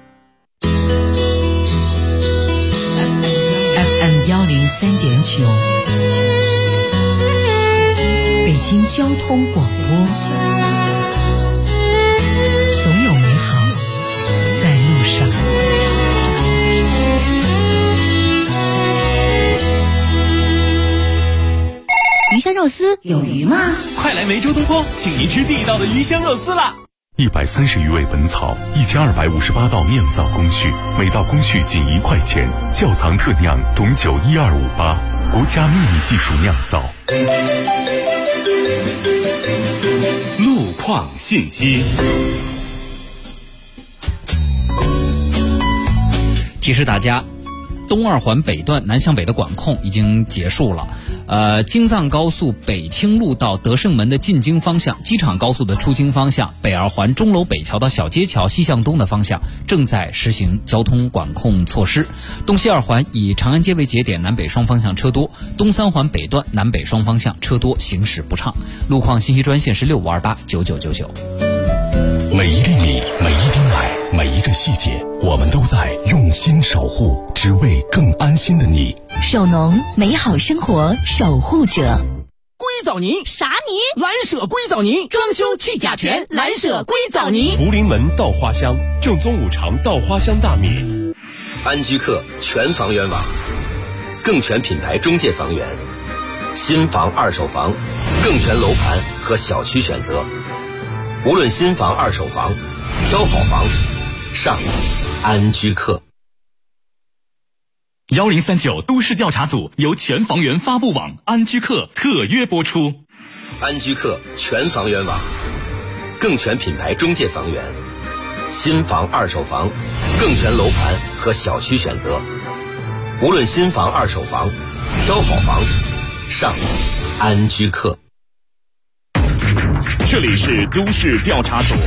FM 103.9，北京交通广播，总有美好在路上。 鱼香肉丝有鱼吗？ 快来梅州东坡，请您吃地道的鱼香肉丝啦 ！130余味本草，1258道酿造工序，每道工序仅1块钱，窖藏特酿董酒12588，国家秘密技术酿造。 路况信息。 提示大家， 东二环北段南向北的管控已经结束了。京藏高速北清路到德胜门的进京方向，机场高速的出京方向，北二环钟楼北桥到小街桥西向东的方向正在实行交通管控措施。东西二环以长安街为节点，南北双方向车多；东三环北段南北双方向车多，行驶不畅。路况信息专线是65289999。 每一粒米，每一滴奶，每一个细节，我们都在用心守护，只为更安心的你。 首农，美好生活守护者。 硅藻泥啥泥？ 蓝舍硅藻泥，装修去甲醛，蓝舍硅藻泥。 福临门稻花香，正宗五常稻花香大米。 安居客全房源网，更全品牌中介房源，新房二手房，更全楼盘和小区选择。无论新房二手房，挑好房上安居客。 1039都市调查组由全房源发布网安居客特约播出。 安居客全房源网，更全品牌中介房源，新房二手房，更全楼盘和小区选择。无论新房二手房，挑好房上安居客。 这里是都市调查组，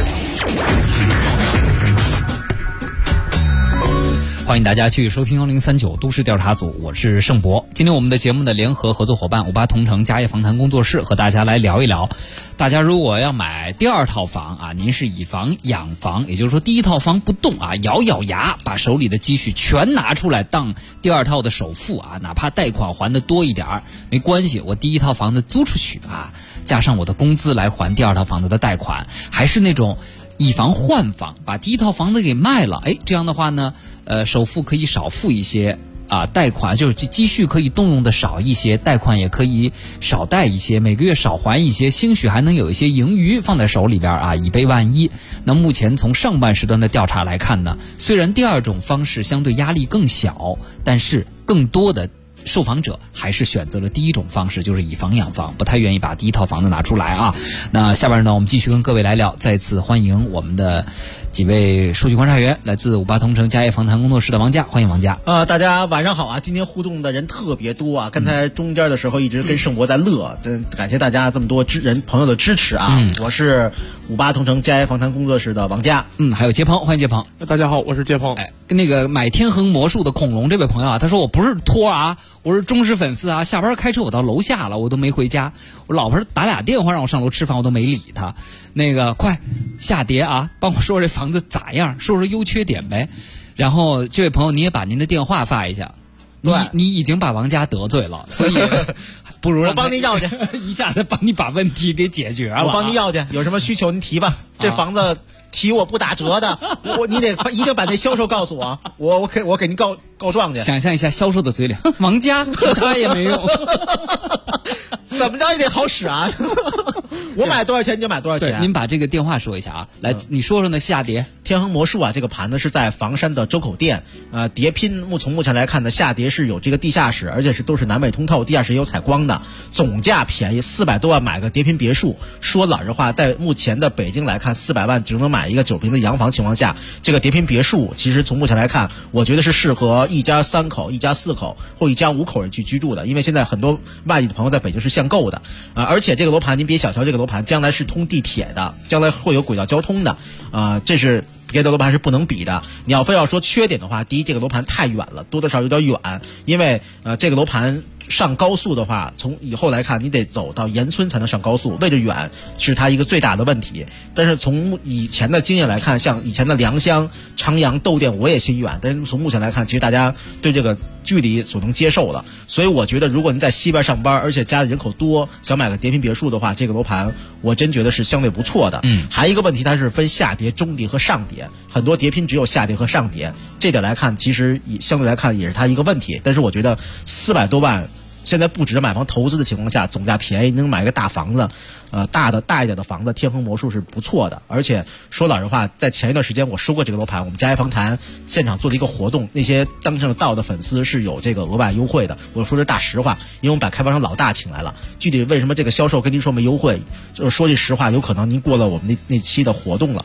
欢迎大家去收听1039都市调查组，我是盛博。今天我们的节目的联合合作伙伴58同城家业房谈工作室和大家来聊一聊，大家如果要买第二套房啊，您是以房养房，也就是说第一套房不动啊，咬咬牙把手里的积蓄全拿出来当第二套的首付啊，哪怕贷款还的多一点没关系，我第一套房子租出去啊，加上我的工资来还第二套房子的贷款，还是那种以房换房，把第一套房子给卖了，这样的话呢，首付可以少付一些啊，贷款就是积蓄可以动用的少一些，贷款也可以少贷一些，每个月少还一些，兴许还能有一些盈余放在手里边啊，以备万一。那目前从上半时段的调查来看呢，虽然第二种方式相对压力更小，但是更多的受访者还是选择了第一种方式，就是以房养房，不太愿意把第一套房子拿出来啊。那下边呢，我们继续跟各位来聊，再次欢迎我们的几位数据观察员，来自58同城家业房谈工作室的王佳，欢迎王佳。 大家晚上好啊！今天互动的人特别多啊，刚才中间的时候一直跟盛博在乐，感谢大家这么多朋友的支持啊！我是58同城家业房谈工作室的王佳， 还有杰鹏，欢迎杰鹏。 大家好，我是杰鹏。 跟那个买天恒魔术的恐龙这位朋友啊，他说我不是托啊，我是忠实粉丝啊，下班开车我到楼下了，我都没回家，我老婆打俩电话让我上楼吃饭，我都没理他。那个快下碟啊，帮我说这房子咋样，说说优缺点呗。然后这位朋友你也把您的电话发一下，你已经把王佳得罪了，所以不如我帮您要去， 一下子帮你把问题给解决了。 我帮您要去，有什么需求您提吧。这房子提我不打折的，你得一定把那销售告诉我，我给您告状去。 想象一下销售的嘴脸，王佳提他也没用， 怎么着也得好使啊。我买多少钱你就买多少钱。 您把这个电话说一下啊，来，你说说呢？下跌天恒魔术啊，这个盘呢是在房山的周口店，叠拼从目前来看呢，下跌是有这个地下室，而且都是南北通透，地下室也有采光的，总价便宜，400多万买个叠拼别墅。说老实话，在目前的北京来看，400万只能买一个9平的洋房情况下，这个叠拼别墅其实从目前来看，我觉得是适合一家3口、一家4口或一家5口人去居住的，因为现在很多外地的朋友在北京是限购的，而且这个楼盘您别小瞧这个楼盘，将来是通地铁的，将来会有轨道交通的，这是别的楼盘是不能比的。你要非要说缺点的话，第一，这个楼盘太远了，多多少少有点远，因为这个楼盘上高速的话，从以后来看，你得走到盐村才能上高速，位置远是它一个最大的问题。但是从以前的经验来看，像以前的良乡、长阳、窦店，我也心远，但是从目前来看，其实大家对这个距离所能接受了。所以我觉得，如果您在西边上班，而且家里人口多，想买个叠拼别墅的话，这个楼盘我真觉得是相对不错的。还有一个问题，它是分下跌、中跌和上跌，很多叠拼只有下跌和上跌，这点来看，其实相对来看也是它一个问题。但是我觉得400多万。现在不止买房投资的情况下，总价便宜，能买个大房子，大一点的房子，天恒魔术是不错的。而且说老实话，在前一段时间我说过这个楼盘，我们家业房谈现场做了一个活动，那些当上到的粉丝是有这个额外优惠的。我说这大实话，因为我们把开发商老大请来了。具体为什么这个销售跟您说没优惠，就是说句实话，有可能您过了我们那期的活动了。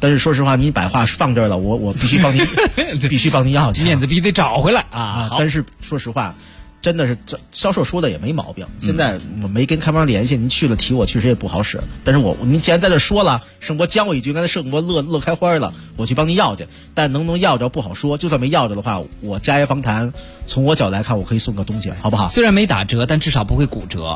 但是说实话，你把话放这儿了，我必须帮你必须帮你要去， 面子必须得找回来啊！ 但是说实话。真的是销售说的也没毛病。现在我没跟开发商联系，您去了提我确实也不好使。但是您既然在这说了，盛博将我一句，刚才盛博乐开花了，我去帮您要去。但能不能要着不好说，就算没要着的话，我家业访谈从我角度来看，我可以送个东西，好不好？ 虽然没打折，但至少不会骨折。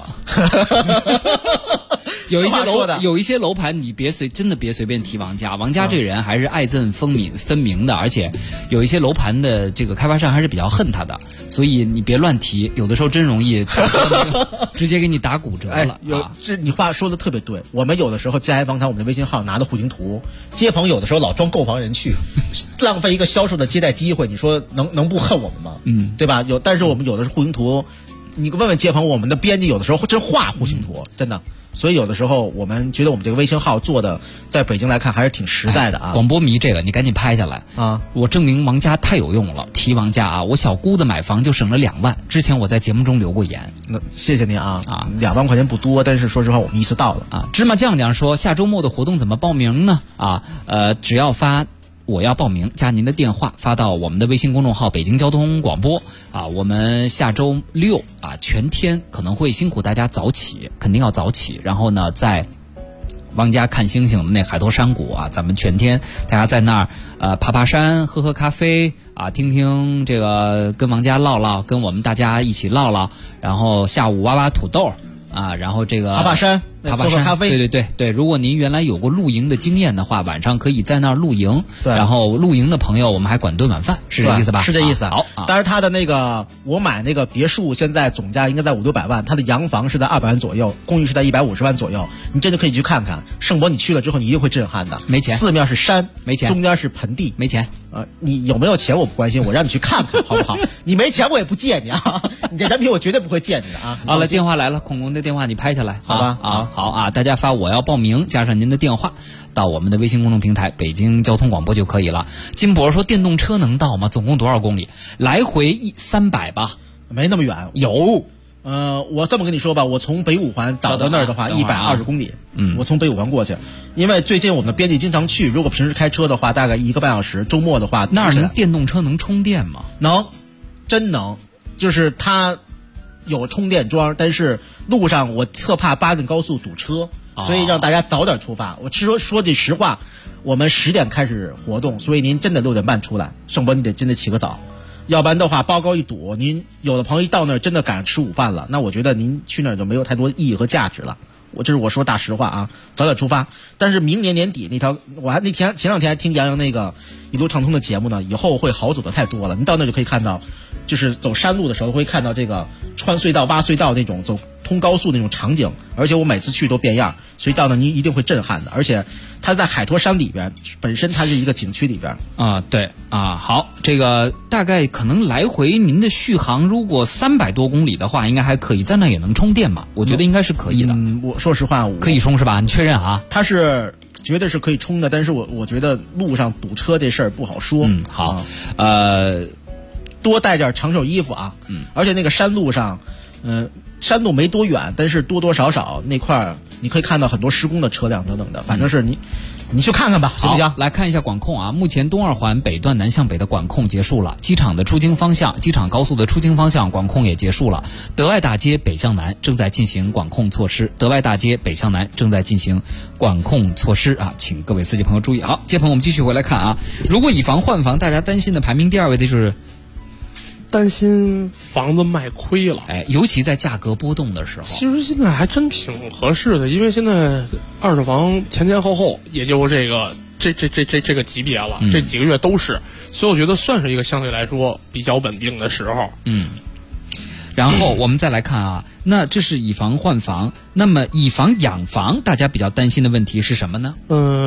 有一些楼盘，你真的别随便提王家。王家这人还是爱憎分明的，而且有一些楼盘的这个开发商还是比较恨他的，所以你别乱提，有的时候真容易直接给你打骨折了。 这你话说的特别对。我们有的时候家业访谈，我们的微信号拿的户型图，接朋友的时候老装购房人去，浪费一个销售的接待机会，你说能不恨我们吗？对吧？但是我们有的是户型图，你问问接朋友，我们的编辑有的时候真画户型图，真的。所以有的时候我们觉得我们这个微信号做的，在北京来看还是挺实在的啊。 广播迷这个你赶紧拍下来啊！ 我证明王家太有用了，提王家啊，我小姑子买房就省了2万，之前我在节目中留过言。 那谢谢您啊！2万块钱不多，但是说实话我们意识到了啊。芝麻酱酱说下周末的活动怎么报名呢？只要发我要报名加您的电话发到我们的微信公众号北京交通广播啊，我们下周6全天可能会辛苦大家早起，肯定要早起，然后呢在王家看星星的那海坨山谷啊，咱们全天大家在那儿爬山喝咖啡啊，听听这个跟王家唠唠，跟我们大家一起唠唠，然后下午挖土豆啊，然后这个爬山喝咖啡， 对。如果您原来有过露营的经验的话，晚上可以在那儿露营。 对， 然后露营的朋友，我们还管顿晚饭，是这意思吧？ 是这意思。 好， 当然他的那个我买那个别墅，现在总价应该在500-600万，他的洋房是在200万左右，公寓是在150万左右。你真的可以去看看。盛博，你去了之后，你一定会震撼的。 没钱， 四面是山， 没钱， 中间是盆地， 没钱。 你有没有钱我不关心，我让你去看看，好不好？你没钱我也不借你啊，你这人品我绝对不会借你的啊。 好了，电话来了，孔龙的电话你拍下来， 好吧？ 好啊，大家发我要报名加上您的电话到我们的微信公众平台北京交通广播就可以了。金博说电动车能到吗？总共多少公里？来回300吧， 没那么远。 有。 我这么跟你说吧，我从北五环倒到那儿的话，120公里。我从北五环过去，因为最近我们的编辑经常去，如果平时开车的话，大概1个半小时。周末的话， 那儿您电动车能充电吗？ 能，真能。就是它有充电桩，但是路上我特怕巴定高速堵车，所以让大家早点出发。我说句实话，我们10点开始活动，所以您真的6点半出来。盛博，你得真的起个早。要不然的话，包高一堵，您有的朋友一到那儿真的赶上吃午饭了，那我觉得您去那儿就没有太多意义和价值了。这是我说大实话啊，早点出发。但是明年年底那条，我还前2天还听杨洋那个一路畅通的节目呢，以后会好走的太多了。您到那儿就可以看到，就是走山路的时候会看到这个穿隧道、挖隧道那种走通高速那种场景，而且我每次去都变样，所以到那您一定会震撼的。而且它在海坨山里边，本身它是一个景区里边啊。对啊，好，这个大概可能来回您的续航如果300多公里的话，应该还可以，在那也能充电嘛？我觉得应该是可以的。 我说实话， 可以充是吧？你确认啊？ 它是绝对是可以充的，但是我觉得路上堵车这事儿不好说。 好， 多带点长袖衣服啊。而且那个山路上，山路没多远，但是多多少少那块儿你可以看到很多施工的车辆等等的，反正是你去看看吧，行不行？ 来看一下管控啊，目前东2环北段南向北的管控结束了，机场的出京方向，机场高速的出京方向管控也结束了。德外大街北向南正在进行管控措施，德外大街北向南正在进行管控措施啊，请各位司机朋友注意。好，接朋友我们继续回来看啊，如果以房换房，大家担心的排名第2位的就是担心房子卖亏了， 尤其在价格波动的时候。 其实现在还真挺合适的，因为现在二手房前后也就这个级别了，这几个月都是，所以我觉得算是一个相对来说比较稳定的时候。 然后我们再来看啊，那这是以房换房，那么以房养房，大家比较担心的问题是什么呢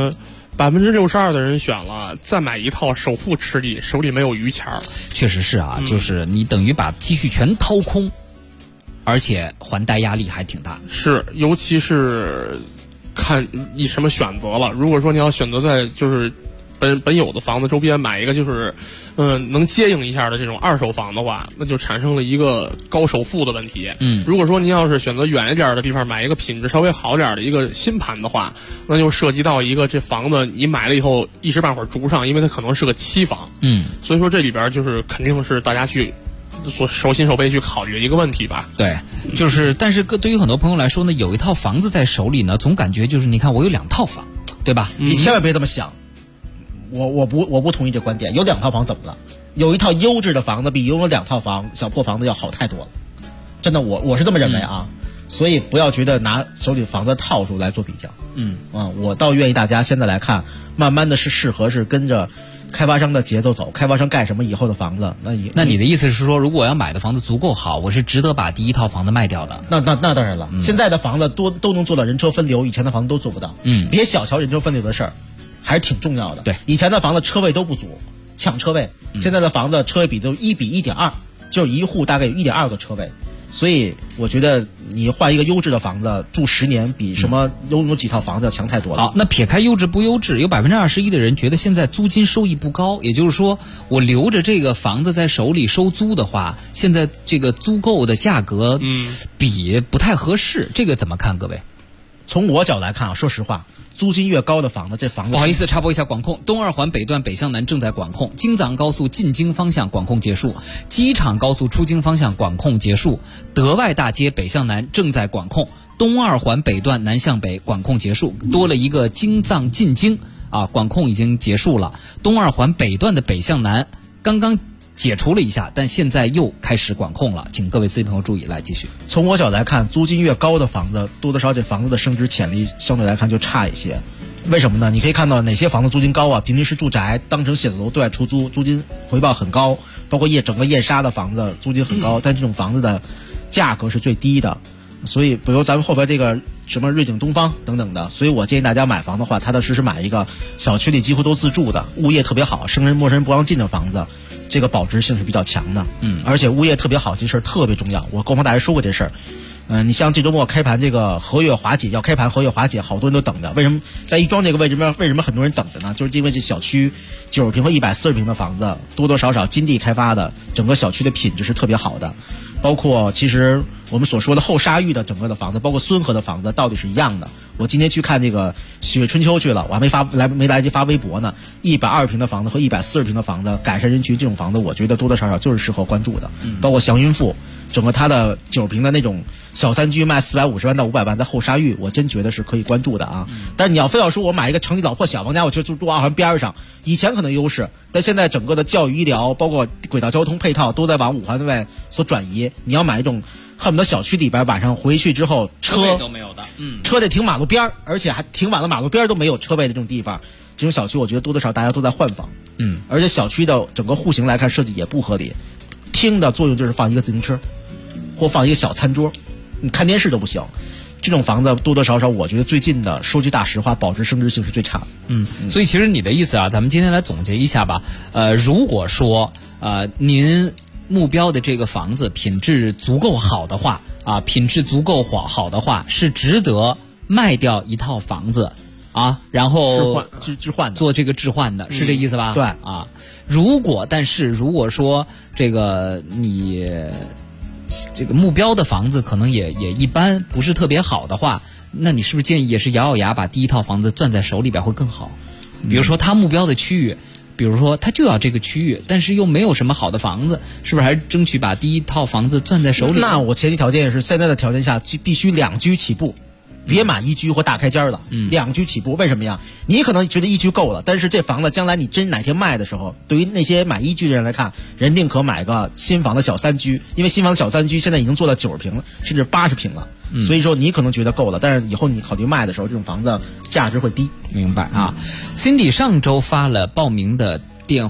？62%的人选了再买一套首付吃力，手里没有余钱。 确实是啊，就是你等于把积蓄全掏空，而且还贷压力还挺大。 是，尤其是看你什么选择了。如果说你要选择在就是本有的房子周边买一个就是能接应一下的这种二手房的话，那就产生了一个高首付的问题。如果说您要是选择远一点的地方买一个品质稍微好点的一个新盘的话，那就涉及到一个这房子你买了以后一时半会儿住不上，因为它可能是个期房。所以说这里边就是肯定是大家去手心手背去考虑的一个问题吧。 对，就是但是对于很多朋友来说呢，有一套房子在手里呢，总感觉就是你看我有2套房，对吧？ 你千万别这么想，我不同意这观点。有2套房怎么了？有一套优质的房子比拥有2套房小破房子要好太多了，真的，我是这么认为啊。所以不要觉得拿手里房子套数来做比较。我倒愿意大家现在来看，慢慢的是适合是跟着开发商的节奏走，开发商干什么以后的房子， 那你的意思是说，如果我要买的房子足够好，我是值得把第一套房子卖掉的？ 那当然了，现在的房子都能做到人车分流，以前的房子都做不到。别小瞧人车分流的事儿，还是挺重要的。 对， 以前的房子车位都不足，抢车位，现在的房子车位比都1比1.2，就是一户大概有1.2个车位。所以我觉得你换一个优质的房子住10年，比什么拥有几套房子要强太多了。 好，那撇开优质不优质，有21%的人觉得现在租金收益不高，也就是说，我留着这个房子在手里收租的话，现在这个租购的价格比不太合适，这个怎么看，各位？ 从我角度来看啊，说实话，租金越高的房子，这房子不好意思插播一下管控，东二环北段北向南正在管控，京藏高速进京方向管控结束，机场高速出京方向管控结束，德外大街北向南正在管控，东二环北段南向北管控结束，多了一个京藏进京管控已经结束了。东二环北段的北向南刚刚解除了一下，但现在又开始管控了，请各位司机朋友注意。来继续。 从我角度来看，租金越高的房子，多多少这房子的升值潜力相对来看就差一些。为什么呢？你可以看到哪些房子租金高啊？平时住宅当成写字楼对外出租，租金回报很高，包括整个燕莎的房子租金很高，但这种房子的价格是最低的。所以比如咱们后边这个什么瑞景东方等等的，所以我建议大家买房的话，踏踏实实买一个小区里几乎都自住的，物业特别好，生人陌生人不让进的房子，这个保值性是比较强的。而且物业特别好，这事儿特别重要。我购房大师说过这事儿。你像这周末开盘这个和悦华姐要开盘，和悦华姐好多人都等着。为什么在亦庄这个位置为什么很多人等着呢？就是因为这小区90平和140平的房子，多多少少金地开发的，整个小区的品质是特别好的。包括其实我们所说的后沙峪的整个的房子，包括孙河的房子，道理是一样的。我今天去看这个喜悦春秋去了，我还没来得及发微博呢。120平的房子和140平的房子，改善人群这种房子，我觉得多多少少就是适合关注的。包括祥云富，整个它的90平的那种小3居卖450万到500万，在后沙峪，我真觉得是可以关注的啊。但是你要非要说我买一个城里老破小房家，我就住2环边上，以前可能优势，但现在整个的教育医疗，包括轨道交通配套都在往5环外所转移。你要买一种恨不得小区里边晚上回去之后车都没有的， 车得停马路边，而且还停晚了马路边都没有车位的这种地方，这种小区我觉得多多少大家都在换房。而且小区的整个户型来看设计也不合理，厅的作用就是放一个自行车或放一个小餐桌，你看电视都不行。这种房子多多少少我觉得最近的说句大实话，保值升值性是最差的。 所以其实你的意思啊，咱们今天来总结一下吧。如果说您目标的这个房子品质足够好的话品质足够好的话，是值得卖掉一套房子然后置换做这个置换的，是这意思吧？ 对但是如果说这个你这个目标的房子可能也一般，不是特别好的话，那你是不是建议也是咬咬牙把第一套房子攥在手里边会更好？比如说他目标的区域，比如说他就要这个区域，但是又没有什么好的房子，是不是还是争取把第一套房子攥在手里？ 那我前提条件是现在的条件下必须2居起步，别买1居或大开间了，2居起步。为什么呀？你可能觉得1居够了，但是这房子将来你真哪天卖的时候，对于那些买1居的人来看，人宁可买个新房的小3居，因为新房的小3居现在已经做到90平了，甚至80平了。所以说你可能觉得够了，但是以后你考虑卖的时候，这种房子价值会低。 明白啊。Cindy 上周发了报名的电话，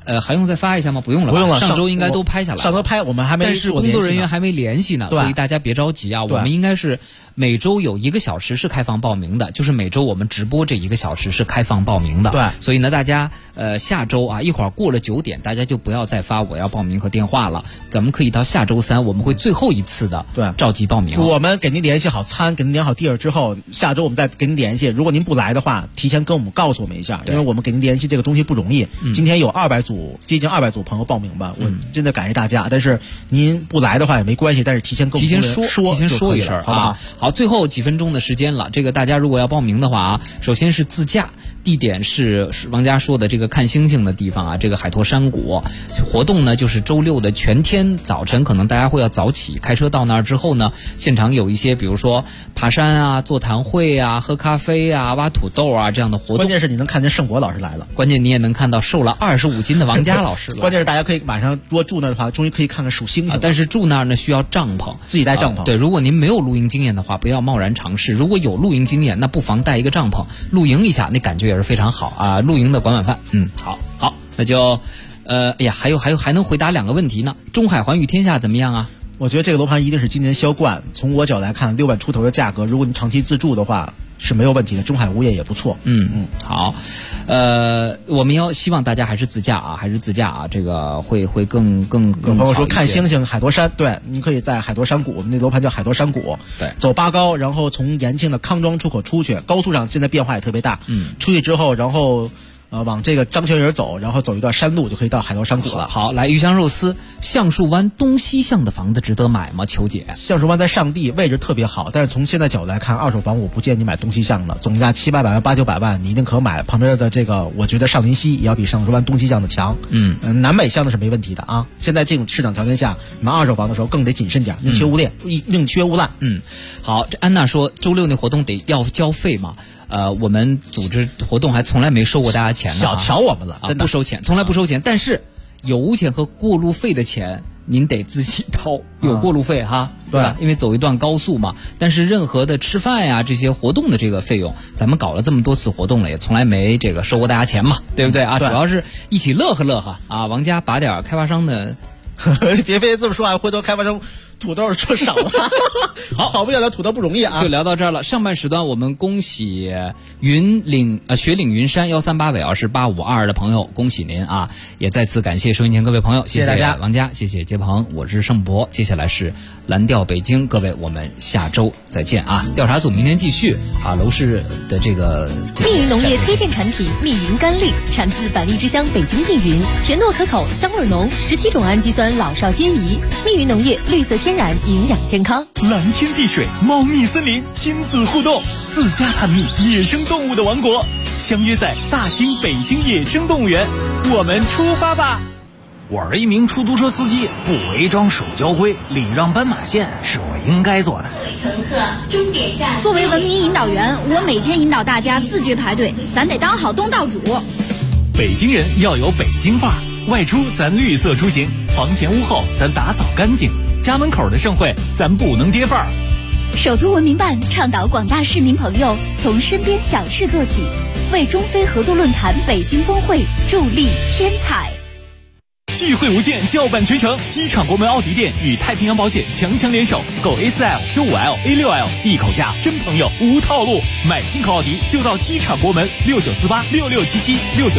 还用再发一下吗？不用了吧， 不用了， 上周应该都拍下来了。 上周拍我们还没， 但是工作人员还没联系呢，所以大家别着急啊。我们应该是每周有1个小时是开放报名的，就是每周我们直播这1个小时是开放报名的。 对， 所以呢，大家下周啊，一会儿过了9点，大家就不要再发我要报名和电话了。咱们可以到下周3，我们会最后一次的召集报名。 我们给您联系好餐，给您联好地儿之后，下周我们再给您联系。如果您不来的话，提前跟我们告诉我们一下，因为我们给您联系这个东西不容易。今天有接近200组朋友报名吧，我真的感谢大家。但是您不来的话也没关系，但是提前跟我们提前说一声，好不好？好，最后几分钟的时间了，这个大家如果要报名的话啊，首先是自驾。地点是王佳说的这个看星星的地方啊，这个海坨山谷。活动呢就是周6的全天早晨，可能大家会要早起，开车到那儿之后呢，现场有一些比如说爬山啊、座谈会啊、喝咖啡啊、挖土豆啊这样的活动。 关键是你能看见盛博老师来了， 关键你也能看到瘦了25斤的王佳老师了。 关键是大家可以晚上如果住那儿的话，终于可以看看数星星。 但是住那儿呢需要帐篷， 自己带帐篷。 对，如果您没有露营经验的话，不要贸然尝试。如果有露营经验，那不妨带一个帐篷露营一下，那感觉也是非常好啊。露营的管晚饭，好，那就，还能回答2个问题呢。中海环宇天下怎么样啊？ 我觉得这个楼盘一定是今年销冠。从我角来看，6万出头的价格，如果你长期自住的话是没有问题的。中海物业也不错。 好，我们希望大家还是自驾啊，这个会更好。 朋友说看星星海坨山，对，你可以在海坨山谷，我们那楼盘叫海坨山谷， 对， 走8高，然后从延庆的康庄出口出去，高速上现在变化也特别大，出去之后，然后往这个张泉园走，然后走一段山路就可以到海坨山谷了。 好，来鱼香肉丝，橡树湾东西向的房子值得买吗？求姐， 橡树湾在上地，位置特别好，但是从现在角度来看，二手房我不建议你买东西向的，总价700-800万、800-900万，你一定可买。旁边的这个，我觉得上林西也要比橡树湾东西向的强。南北向的是没问题的啊。现在这种市场条件下，买二手房的时候更得谨慎点，宁缺毋滥。 好，这安娜说周6那活动要交费吗？我们组织活动还从来没收过大家钱呢， 小瞧我们了，真的不收钱，从来不收钱。但是油钱和过路费的钱您得自己掏，有过路费哈，对吧？因为走一段高速嘛。但是任何的吃饭呀这些活动的这个费用，咱们搞了这么多次活动了，也从来没这个收过大家钱嘛，对不对啊？主要是一起乐呵乐呵啊。王家把点开发商的， 别这么说啊，回头开发商土豆说少了。好不了的土豆不容易啊。 就聊到这儿了。上半时段我们恭喜雪岭云山138尾是852的朋友，恭喜您啊！也再次感谢收音前各位朋友，谢谢大家，王佳，谢谢杰鹏，我是盛博。接下来是蓝调北京，各位我们下周再见啊！调查组明天继续啊，楼市的这个密云农业推荐产品密云甘栗，产自百丽之乡北京密云，甜糯可口，香味浓，17种氨基酸老少皆宜。密云农业绿色天然，营养健康。 蓝天碧水，猫蜜森林，亲子互动，自家探秘野生动物的王国，相约在大兴北京野生动物园，我们出发吧！ 我是一名出租车司机，不违章守交规，礼让斑马线是我应该做的。 乘客，终点站。 作为文明引导员，我每天引导大家自觉排队，咱得当好东道主。 北京人要有北京范儿，外出咱绿色出行，房前屋后咱打扫干净，家门口的盛会咱不能跌范儿。 首都文明办倡导广大市民朋友从身边小事做起，为中非合作论坛北京峰会助力添彩。 聚会无限，叫板全城，机场国门奥迪店与太平洋保险强联手，购 A4L、15L、A6L 一口价，真朋友无套路，买进口奥迪就到机场国门，69486677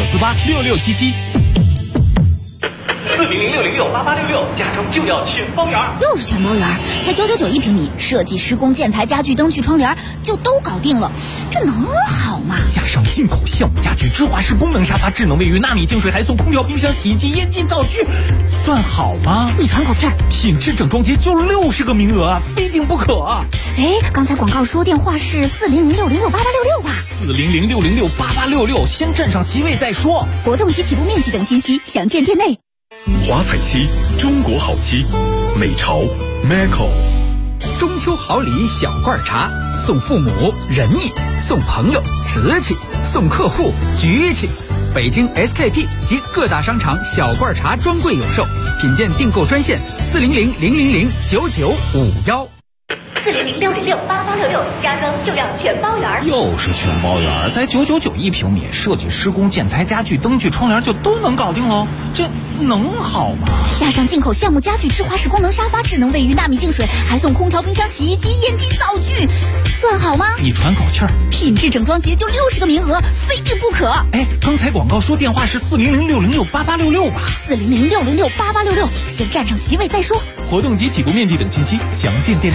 69486677。 4006068866，加州就要全方圆。 又是全包圆，才999一平米，设计、施工、建材、家具、灯具、窗帘就都搞定了，这能好吗？ 加上进口项目家具、芝华士功能沙发、智能卫浴、纳米净水，还送空调、冰箱、洗衣机、烟机、灶具，算好吗？ 你喘口气儿， 品质整装节就60个名额啊，非订不可啊！ 哎，刚才广告说电话是4006068866吧 ？4006068866，先占上席位再说。 活动及起步面积等信息详见店内。 华彩漆，中国好漆，美潮 Maco。 中秋好礼小罐茶，送父母仁义，送朋友瓷器，送客户局气。北京 SKP 及各大商场小罐茶专柜有售，品鉴订购专线40000009951。 40006068866。 8866，家装旧亮全包圆。 又是全包圆，才999一平米，设计、施工、建材、家具、灯具、窗帘就都能搞定喽，这能好吗？ 加上进口橡木家具、智华式功能沙发、智能卫浴、纳米净水，还送空调、冰箱、洗衣机、烟机、灶具，算好吗？ 你喘口气儿， 品质整装节就60个名额，非订不可。 哎，刚才广告说电话是400-606-8866吧 ？400-606-8866，先占上席位再说。 活动及起步面积等信息详见店。